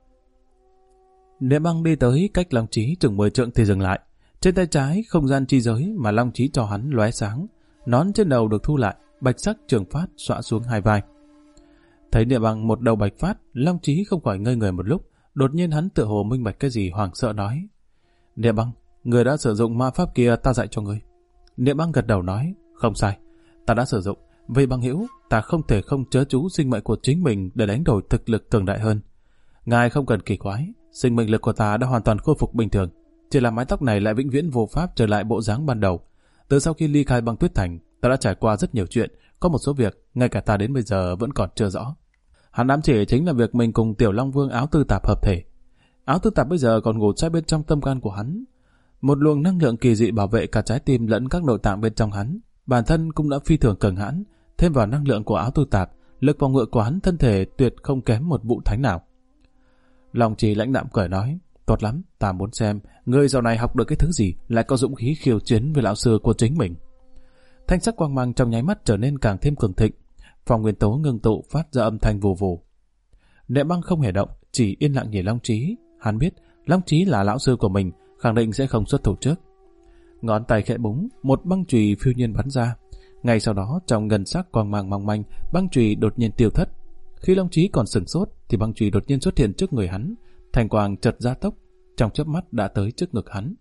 Niệm Băng đi tới cách Long Chí chừng 10 trượng thì dừng lại. Trên tay trái không gian chi giới mà Long Chí cho hắn lóe sáng, nón trên đầu được thu lại, bạch sắc trường phát xõa xuống hai vai. Thấy Niệm Băng một đầu bạch phát, Long Chí không khỏi ngây người một lúc, đột nhiên hắn tựa hồ minh bạch cái gì hoảng sợ nói: Niệm Băng, người đã sử dụng ma pháp kia ta dạy cho ngươi. Niệm Băng gật đầu nói: Không sai, ta đã sử dụng. Vì bằng hữu, ta không thể không chớ chú sinh mệnh của chính mình để đánh đổi thực lực cường đại hơn. Ngài không cần kỳ quái, sinh mệnh lực của ta đã hoàn toàn khôi phục bình thường, chỉ là mái tóc này lại vĩnh viễn vô pháp trở lại bộ dáng ban đầu. Từ sau khi ly khai băng tuyết thành, ta đã trải qua rất nhiều chuyện, có một số việc ngay cả ta đến bây giờ vẫn còn chưa rõ. Hắn ám chỉ chính là việc mình cùng Tiểu Long Vương áo tư tạp hợp thể. Áo tư tạp bây giờ còn ngủ say bên trong tâm can của hắn. Một luồng năng lượng kỳ dị bảo vệ cả trái tim lẫn các nội tạng bên trong hắn. Bản thân cũng đã phi thường cường hãn, thêm vào năng lượng của áo tư tạp, lực phòng ngự của hắn thân thể tuyệt không kém một vũ thánh nào. Long Chí lãnh đạm cười nói: Tốt lắm, ta muốn xem ngươi dạo này học được cái thứ gì lại có dũng khí khiêu chiến với lão sư của chính mình. Thanh sắc quang mang trong nháy mắt trở nên càng thêm cường thịnh, phòng nguyên tố ngưng tụ phát ra âm thanh vù vù. Niệm Băng không hề động, chỉ yên lặng nhìn Long Chí. Hắn biết Long Chí là lão sư của mình, khẳng định sẽ không xuất thủ trước. Ngón tay khẽ búng, một băng chùy phiêu nhiên bắn ra. Ngay sau đó, trong ngân sắc quang mang mong manh, băng chùy đột nhiên tiêu thất. Khi Long Chí còn sửng sốt, thì băng chùy đột nhiên xuất hiện trước người hắn, thành quang chợt gia tốc, trong chớp mắt đã tới trước ngực hắn.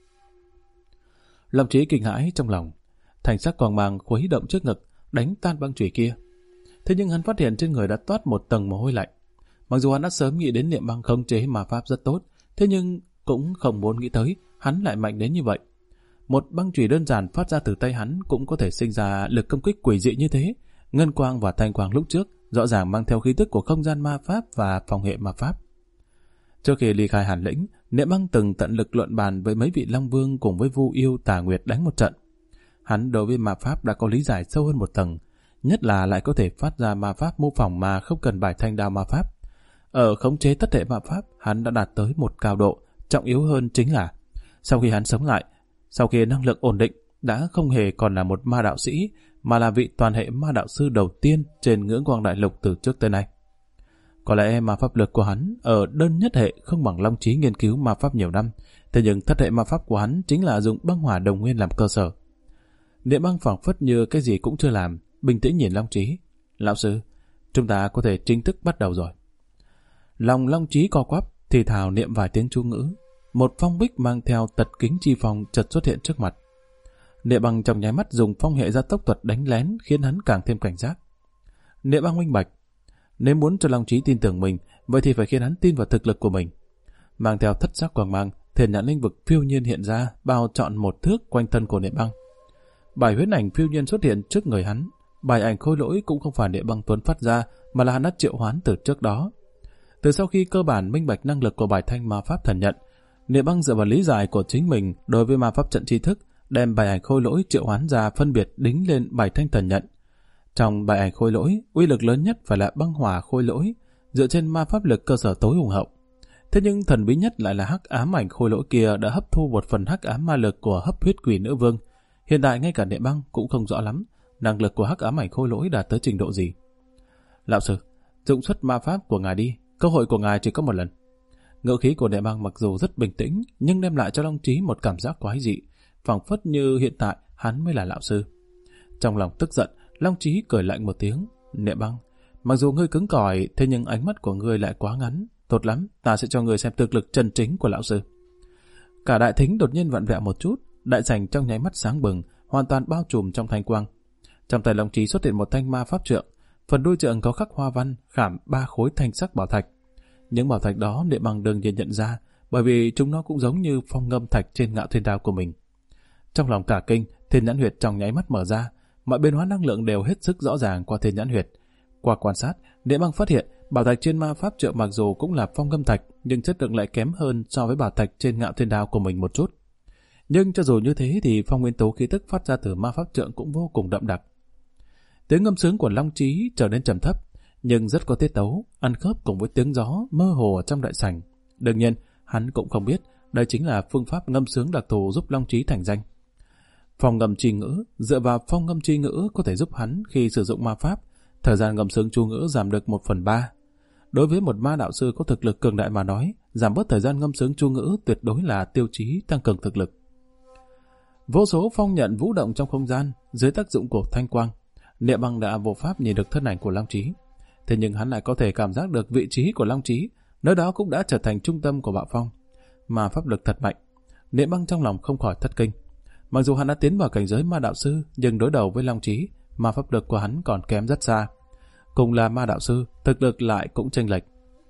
Long Chí kinh hãi trong lòng, thành sắc quang mang khuấy động trước ngực, đánh tan băng chùy kia. Thế nhưng hắn phát hiện trên người đã toát một tầng mồ hôi lạnh. Mặc dù hắn đã sớm nghĩ đến Niệm Băng khống chế ma pháp rất tốt, thế nhưng cũng không muốn nghĩ tới hắn lại mạnh đến như vậy. Một băng chùy đơn giản phát ra từ tay hắn cũng có thể sinh ra lực công kích quỷ dị như thế. Ngân quang và thanh quang lúc trước rõ ràng mang theo khí tức của không gian ma pháp và phòng hệ ma pháp. Trước khi ly khai Hàn Lĩnh, Niệm Băng từng tận lực luận bàn với mấy vị Long Vương cùng với Vu Yêu Tà Nguyệt đánh một trận. Hắn đối với ma pháp đã có lý giải sâu hơn một tầng, nhất là lại có thể phát ra ma pháp mô phỏng mà không cần bài thanh đao ma pháp. Ở khống chế tất hệ ma pháp, hắn đã đạt tới một cao độ. Trọng yếu hơn chính là sau khi hắn sống lại, sau khi năng lượng ổn định, đã không hề còn là một ma đạo sĩ, mà là vị toàn hệ ma đạo sư đầu tiên trên ngưỡng quang đại lục từ trước tới nay. Có lẽ ma pháp lực của hắn ở đơn nhất hệ không bằng Long Chí nghiên cứu ma pháp nhiều năm, thế nhưng thất hệ ma pháp của hắn chính là dùng băng hỏa đồng nguyên làm cơ sở. Niệm Băng phảng phất như cái gì cũng chưa làm, bình tĩnh nhìn Long Chí. Lão sư, chúng ta có thể chính thức bắt đầu rồi. Lòng Long Chí co quắp, thì thào niệm vài tiếng chú ngữ. Một phong bích mang theo tật kính chi phong chợt xuất hiện trước mặt. Niệm Băng trong nháy mắt dùng phong hệ gia tốc thuật đánh lén, khiến hắn càng thêm cảnh giác. Niệm Băng minh bạch, nếu muốn cho Long Chí tin tưởng mình, vậy thì phải khiến hắn tin vào thực lực của mình. Mang theo thất sắc quang mang, Thiền Nhãn Linh Vực phiêu nhiên hiện ra, bao trọn một thước quanh thân của Niệm Băng. Bài huyễn ảnh phiêu nhiên xuất hiện trước người hắn. Bài ảnh khôi lỗi cũng không phải Niệm Băng tuấn phát ra, mà là hắn đã triệu hoán từ trước đó. Từ sau khi cơ bản minh bạch năng lực của bài thanh ma pháp thần nhận, Niệm Băng dựa vào lý giải của chính mình đối với ma pháp trận tri thức, đem bài ảnh khôi lỗi triệu hoán ra phân biệt đính lên bài thanh thần nhận. Trong bài ảnh khôi lỗi, uy lực lớn nhất phải là băng hỏa khôi lỗi, dựa trên ma pháp lực cơ sở tối hùng hậu. Thế nhưng thần bí nhất lại là hắc ám ảnh khôi lỗi kia đã hấp thu một phần hắc ám ma lực của hấp huyết quỷ nữ vương. Hiện tại ngay cả Niệm Băng cũng không rõ lắm, năng lực của hắc ám ảnh khôi lỗi đạt tới trình độ gì. Lão sư, dụng xuất ma pháp của ngài đi, cơ hội của ngài chỉ có một lần. Ngữ khí của Đệ Băng mặc dù rất bình tĩnh, nhưng đem lại cho Long Chí một cảm giác quái dị, phảng phất như hiện tại hắn mới là lão sư. Trong lòng tức giận, Long Chí cười lạnh một tiếng. Đệ Băng, mặc dù ngươi cứng cỏi, thế nhưng ánh mắt của ngươi lại quá ngắn. Tốt lắm, ta sẽ cho ngươi xem thực lực chân chính của lão sư. Cả đại thính đột nhiên vặn vẹo một chút, đại sảnh trong nháy mắt sáng bừng, hoàn toàn bao trùm trong thanh quang. Trong tay Long Chí xuất hiện một thanh ma pháp trượng, phần đuôi trượng có khắc hoa văn, khảm 3 khối thanh sắc bảo thạch. Những bảo thạch đó Đệ Băng đương nhiên nhận ra, bởi vì chúng nó cũng giống như phong ngâm thạch trên Ngạo Thiên Đao của mình. Trong lòng cả kinh, thiên nhãn huyệt trong nháy mắt mở ra, mọi biến hóa năng lượng đều hết sức rõ ràng qua thiên nhãn huyệt. Qua quan sát, Đệ Băng phát hiện bảo thạch trên ma pháp trượng mặc dù cũng là phong ngâm thạch, nhưng chất lượng lại kém hơn so với bảo thạch trên Ngạo Thiên Đao của mình một chút. Nhưng cho dù như thế thì phong nguyên tố khí tức phát ra từ ma pháp trượng cũng vô cùng đậm đặc. Tiếng ngâm sướng của Long Chí trở nên trầm thấp, nhưng rất có tiết tấu, ăn khớp cùng với tiếng gió mơ hồ ở trong đại sảnh. Đương nhiên, hắn cũng không biết đây chính là phương pháp ngâm sướng đặc thù giúp Long Chí thành danh. Phong ngâm chi ngữ, dựa vào phong ngâm chi ngữ có thể giúp hắn khi sử dụng ma pháp, thời gian ngâm sướng chú ngữ giảm được 1/3. Đối với một ma đạo sư có thực lực cường đại mà nói, giảm bớt thời gian ngâm sướng chú ngữ tuyệt đối là tiêu chí tăng cường thực lực. Vô số phong nhận vũ động trong không gian, dưới tác dụng của thanh quang. Đệ Băng đã vô pháp nhìn được thân ảnh của Long Chí. Thế nhưng hắn lại có thể cảm giác được vị trí của Long Chí, nơi đó cũng đã trở thành trung tâm của bạo phong. Mà pháp lực thật mạnh. Đệ Băng trong lòng không khỏi thất kinh. Mặc dù hắn đã tiến vào cảnh giới ma đạo sư, nhưng đối đầu với Long Chí, mà pháp lực của hắn còn kém rất xa. Cùng là ma đạo sư, thực lực lại cũng chênh lệch.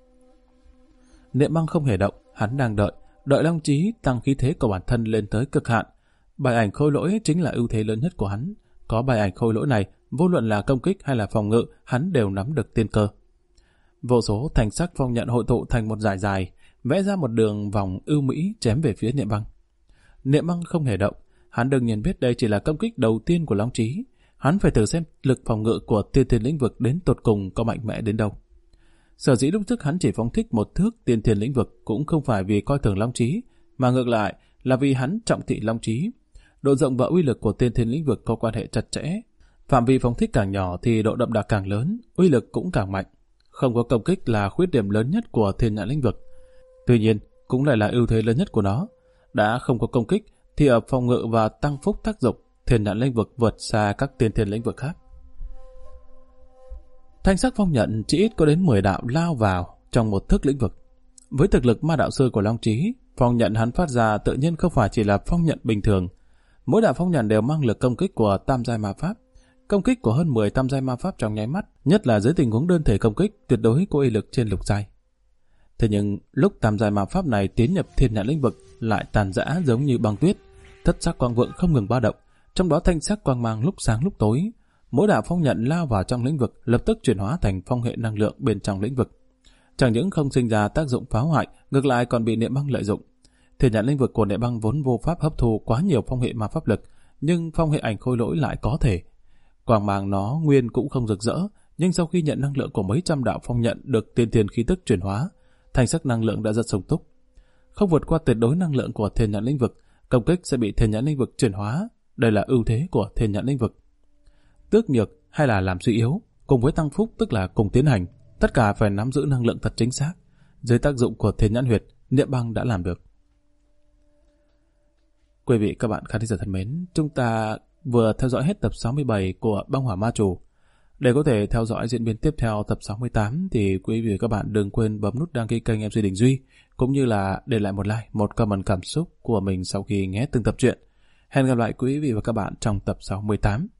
Đệ Băng không hề động, hắn đang đợi Long Chí tăng khí thế của bản thân lên tới cực hạn. Bài ảnh khôi lỗi chính là ưu thế lớn nhất của hắn. Có bài ảnh khôi lỗi này, vô luận là công kích hay là phòng ngự, hắn đều nắm được tiên cơ. Vô số thanh sắc phong nhận hội tụ thành một dải dài, vẽ ra một đường vòng ưu mỹ chém về phía Đệ Băng. Đệ Băng không hề động, hắn đương nhiên biết đây chỉ là công kích đầu tiên của Long Chí. Hắn phải thử xem lực phòng ngự của tiên thiên lĩnh vực đến tột cùng có mạnh mẽ đến đâu. Sở dĩ lúc trước hắn chỉ phóng thích một thước tiên thiên lĩnh vực cũng không phải vì coi thường Long Chí, mà ngược lại là vì hắn trọng thị Long Chí. Độ rộng và uy lực của tiên thiên lĩnh vực có quan hệ chặt chẽ. Phạm vi phóng thích càng nhỏ thì độ đậm đặc càng lớn, uy lực cũng càng mạnh. Không có công kích là khuyết điểm lớn nhất của thiên nhãn lĩnh vực. Tuy nhiên, cũng lại là ưu thế lớn nhất của nó. Đã không có công kích thì ở phòng ngự và tăng phúc tác dụng, thiên nhãn lĩnh vực vượt xa các tiên thiên lĩnh vực khác. Thanh sắc phong nhận chỉ ít có đến 10 đạo lao vào trong một thước lĩnh vực. Với thực lực ma đạo sư của Long Chí, phong nhận hắn phát ra tự nhiên không phải chỉ là phong nhận bình thường. Mỗi đạo phong nhận đều mang lực công kích của tam giai ma pháp. Công kích của hơn 10 tam giai ma pháp trong nháy mắt, nhất là dưới tình huống đơn thể công kích, tuyệt đối có uy lực trên lục giai. Thế nhưng lúc tam giai ma pháp này tiến nhập thiên nhãn lĩnh vực lại tàn rã giống như băng tuyết, thất sắc quang vượng không ngừng ba động, trong đó thanh sắc quang mang lúc sáng lúc tối. Mỗi đạo phong nhận lao vào trong lĩnh vực lập tức chuyển hóa thành phong hệ năng lượng bên trong lĩnh vực. Chẳng những không sinh ra tác dụng phá hoại, ngược lại còn bị Đệ Băng lợi dụng. Thiên nhãn lĩnh vực của Đệ Băng vốn vô pháp hấp thu quá nhiều phong hệ ma pháp lực, nhưng phong hệ ảnh khôi lỗi lại có thể. Quang mang nó nguyên cũng không rực rỡ, nhưng sau khi nhận năng lượng của mấy trăm đạo phong nhận được tiên thiên khí tức chuyển hóa, thanh sắc năng lượng đã rất sung túc. Không vượt qua tuyệt đối năng lượng của thiên nhãn lĩnh vực, công kích sẽ bị thiên nhãn lĩnh vực chuyển hóa. Đây là ưu thế của thiên nhãn lĩnh vực. Tước nhược hay là làm suy yếu, cùng với tăng phúc tức là cùng tiến hành, tất cả phải nắm giữ năng lượng thật chính xác. Dưới tác dụng của thiên nhãn huyệt, Đệ Băng đã làm được. Quý vị các bạn khán thính giả thân mến, chúng ta vừa theo dõi hết tập 67 của Băng Hỏa Ma Chủ. Để có thể theo dõi diễn biến tiếp theo tập 68 thì quý vị và các bạn đừng quên bấm nút đăng ký kênh MC Đình Duy, cũng như là để lại một like, một comment cảm xúc của mình sau khi nghe từng tập truyện. Hẹn gặp lại quý vị và các bạn trong tập 68.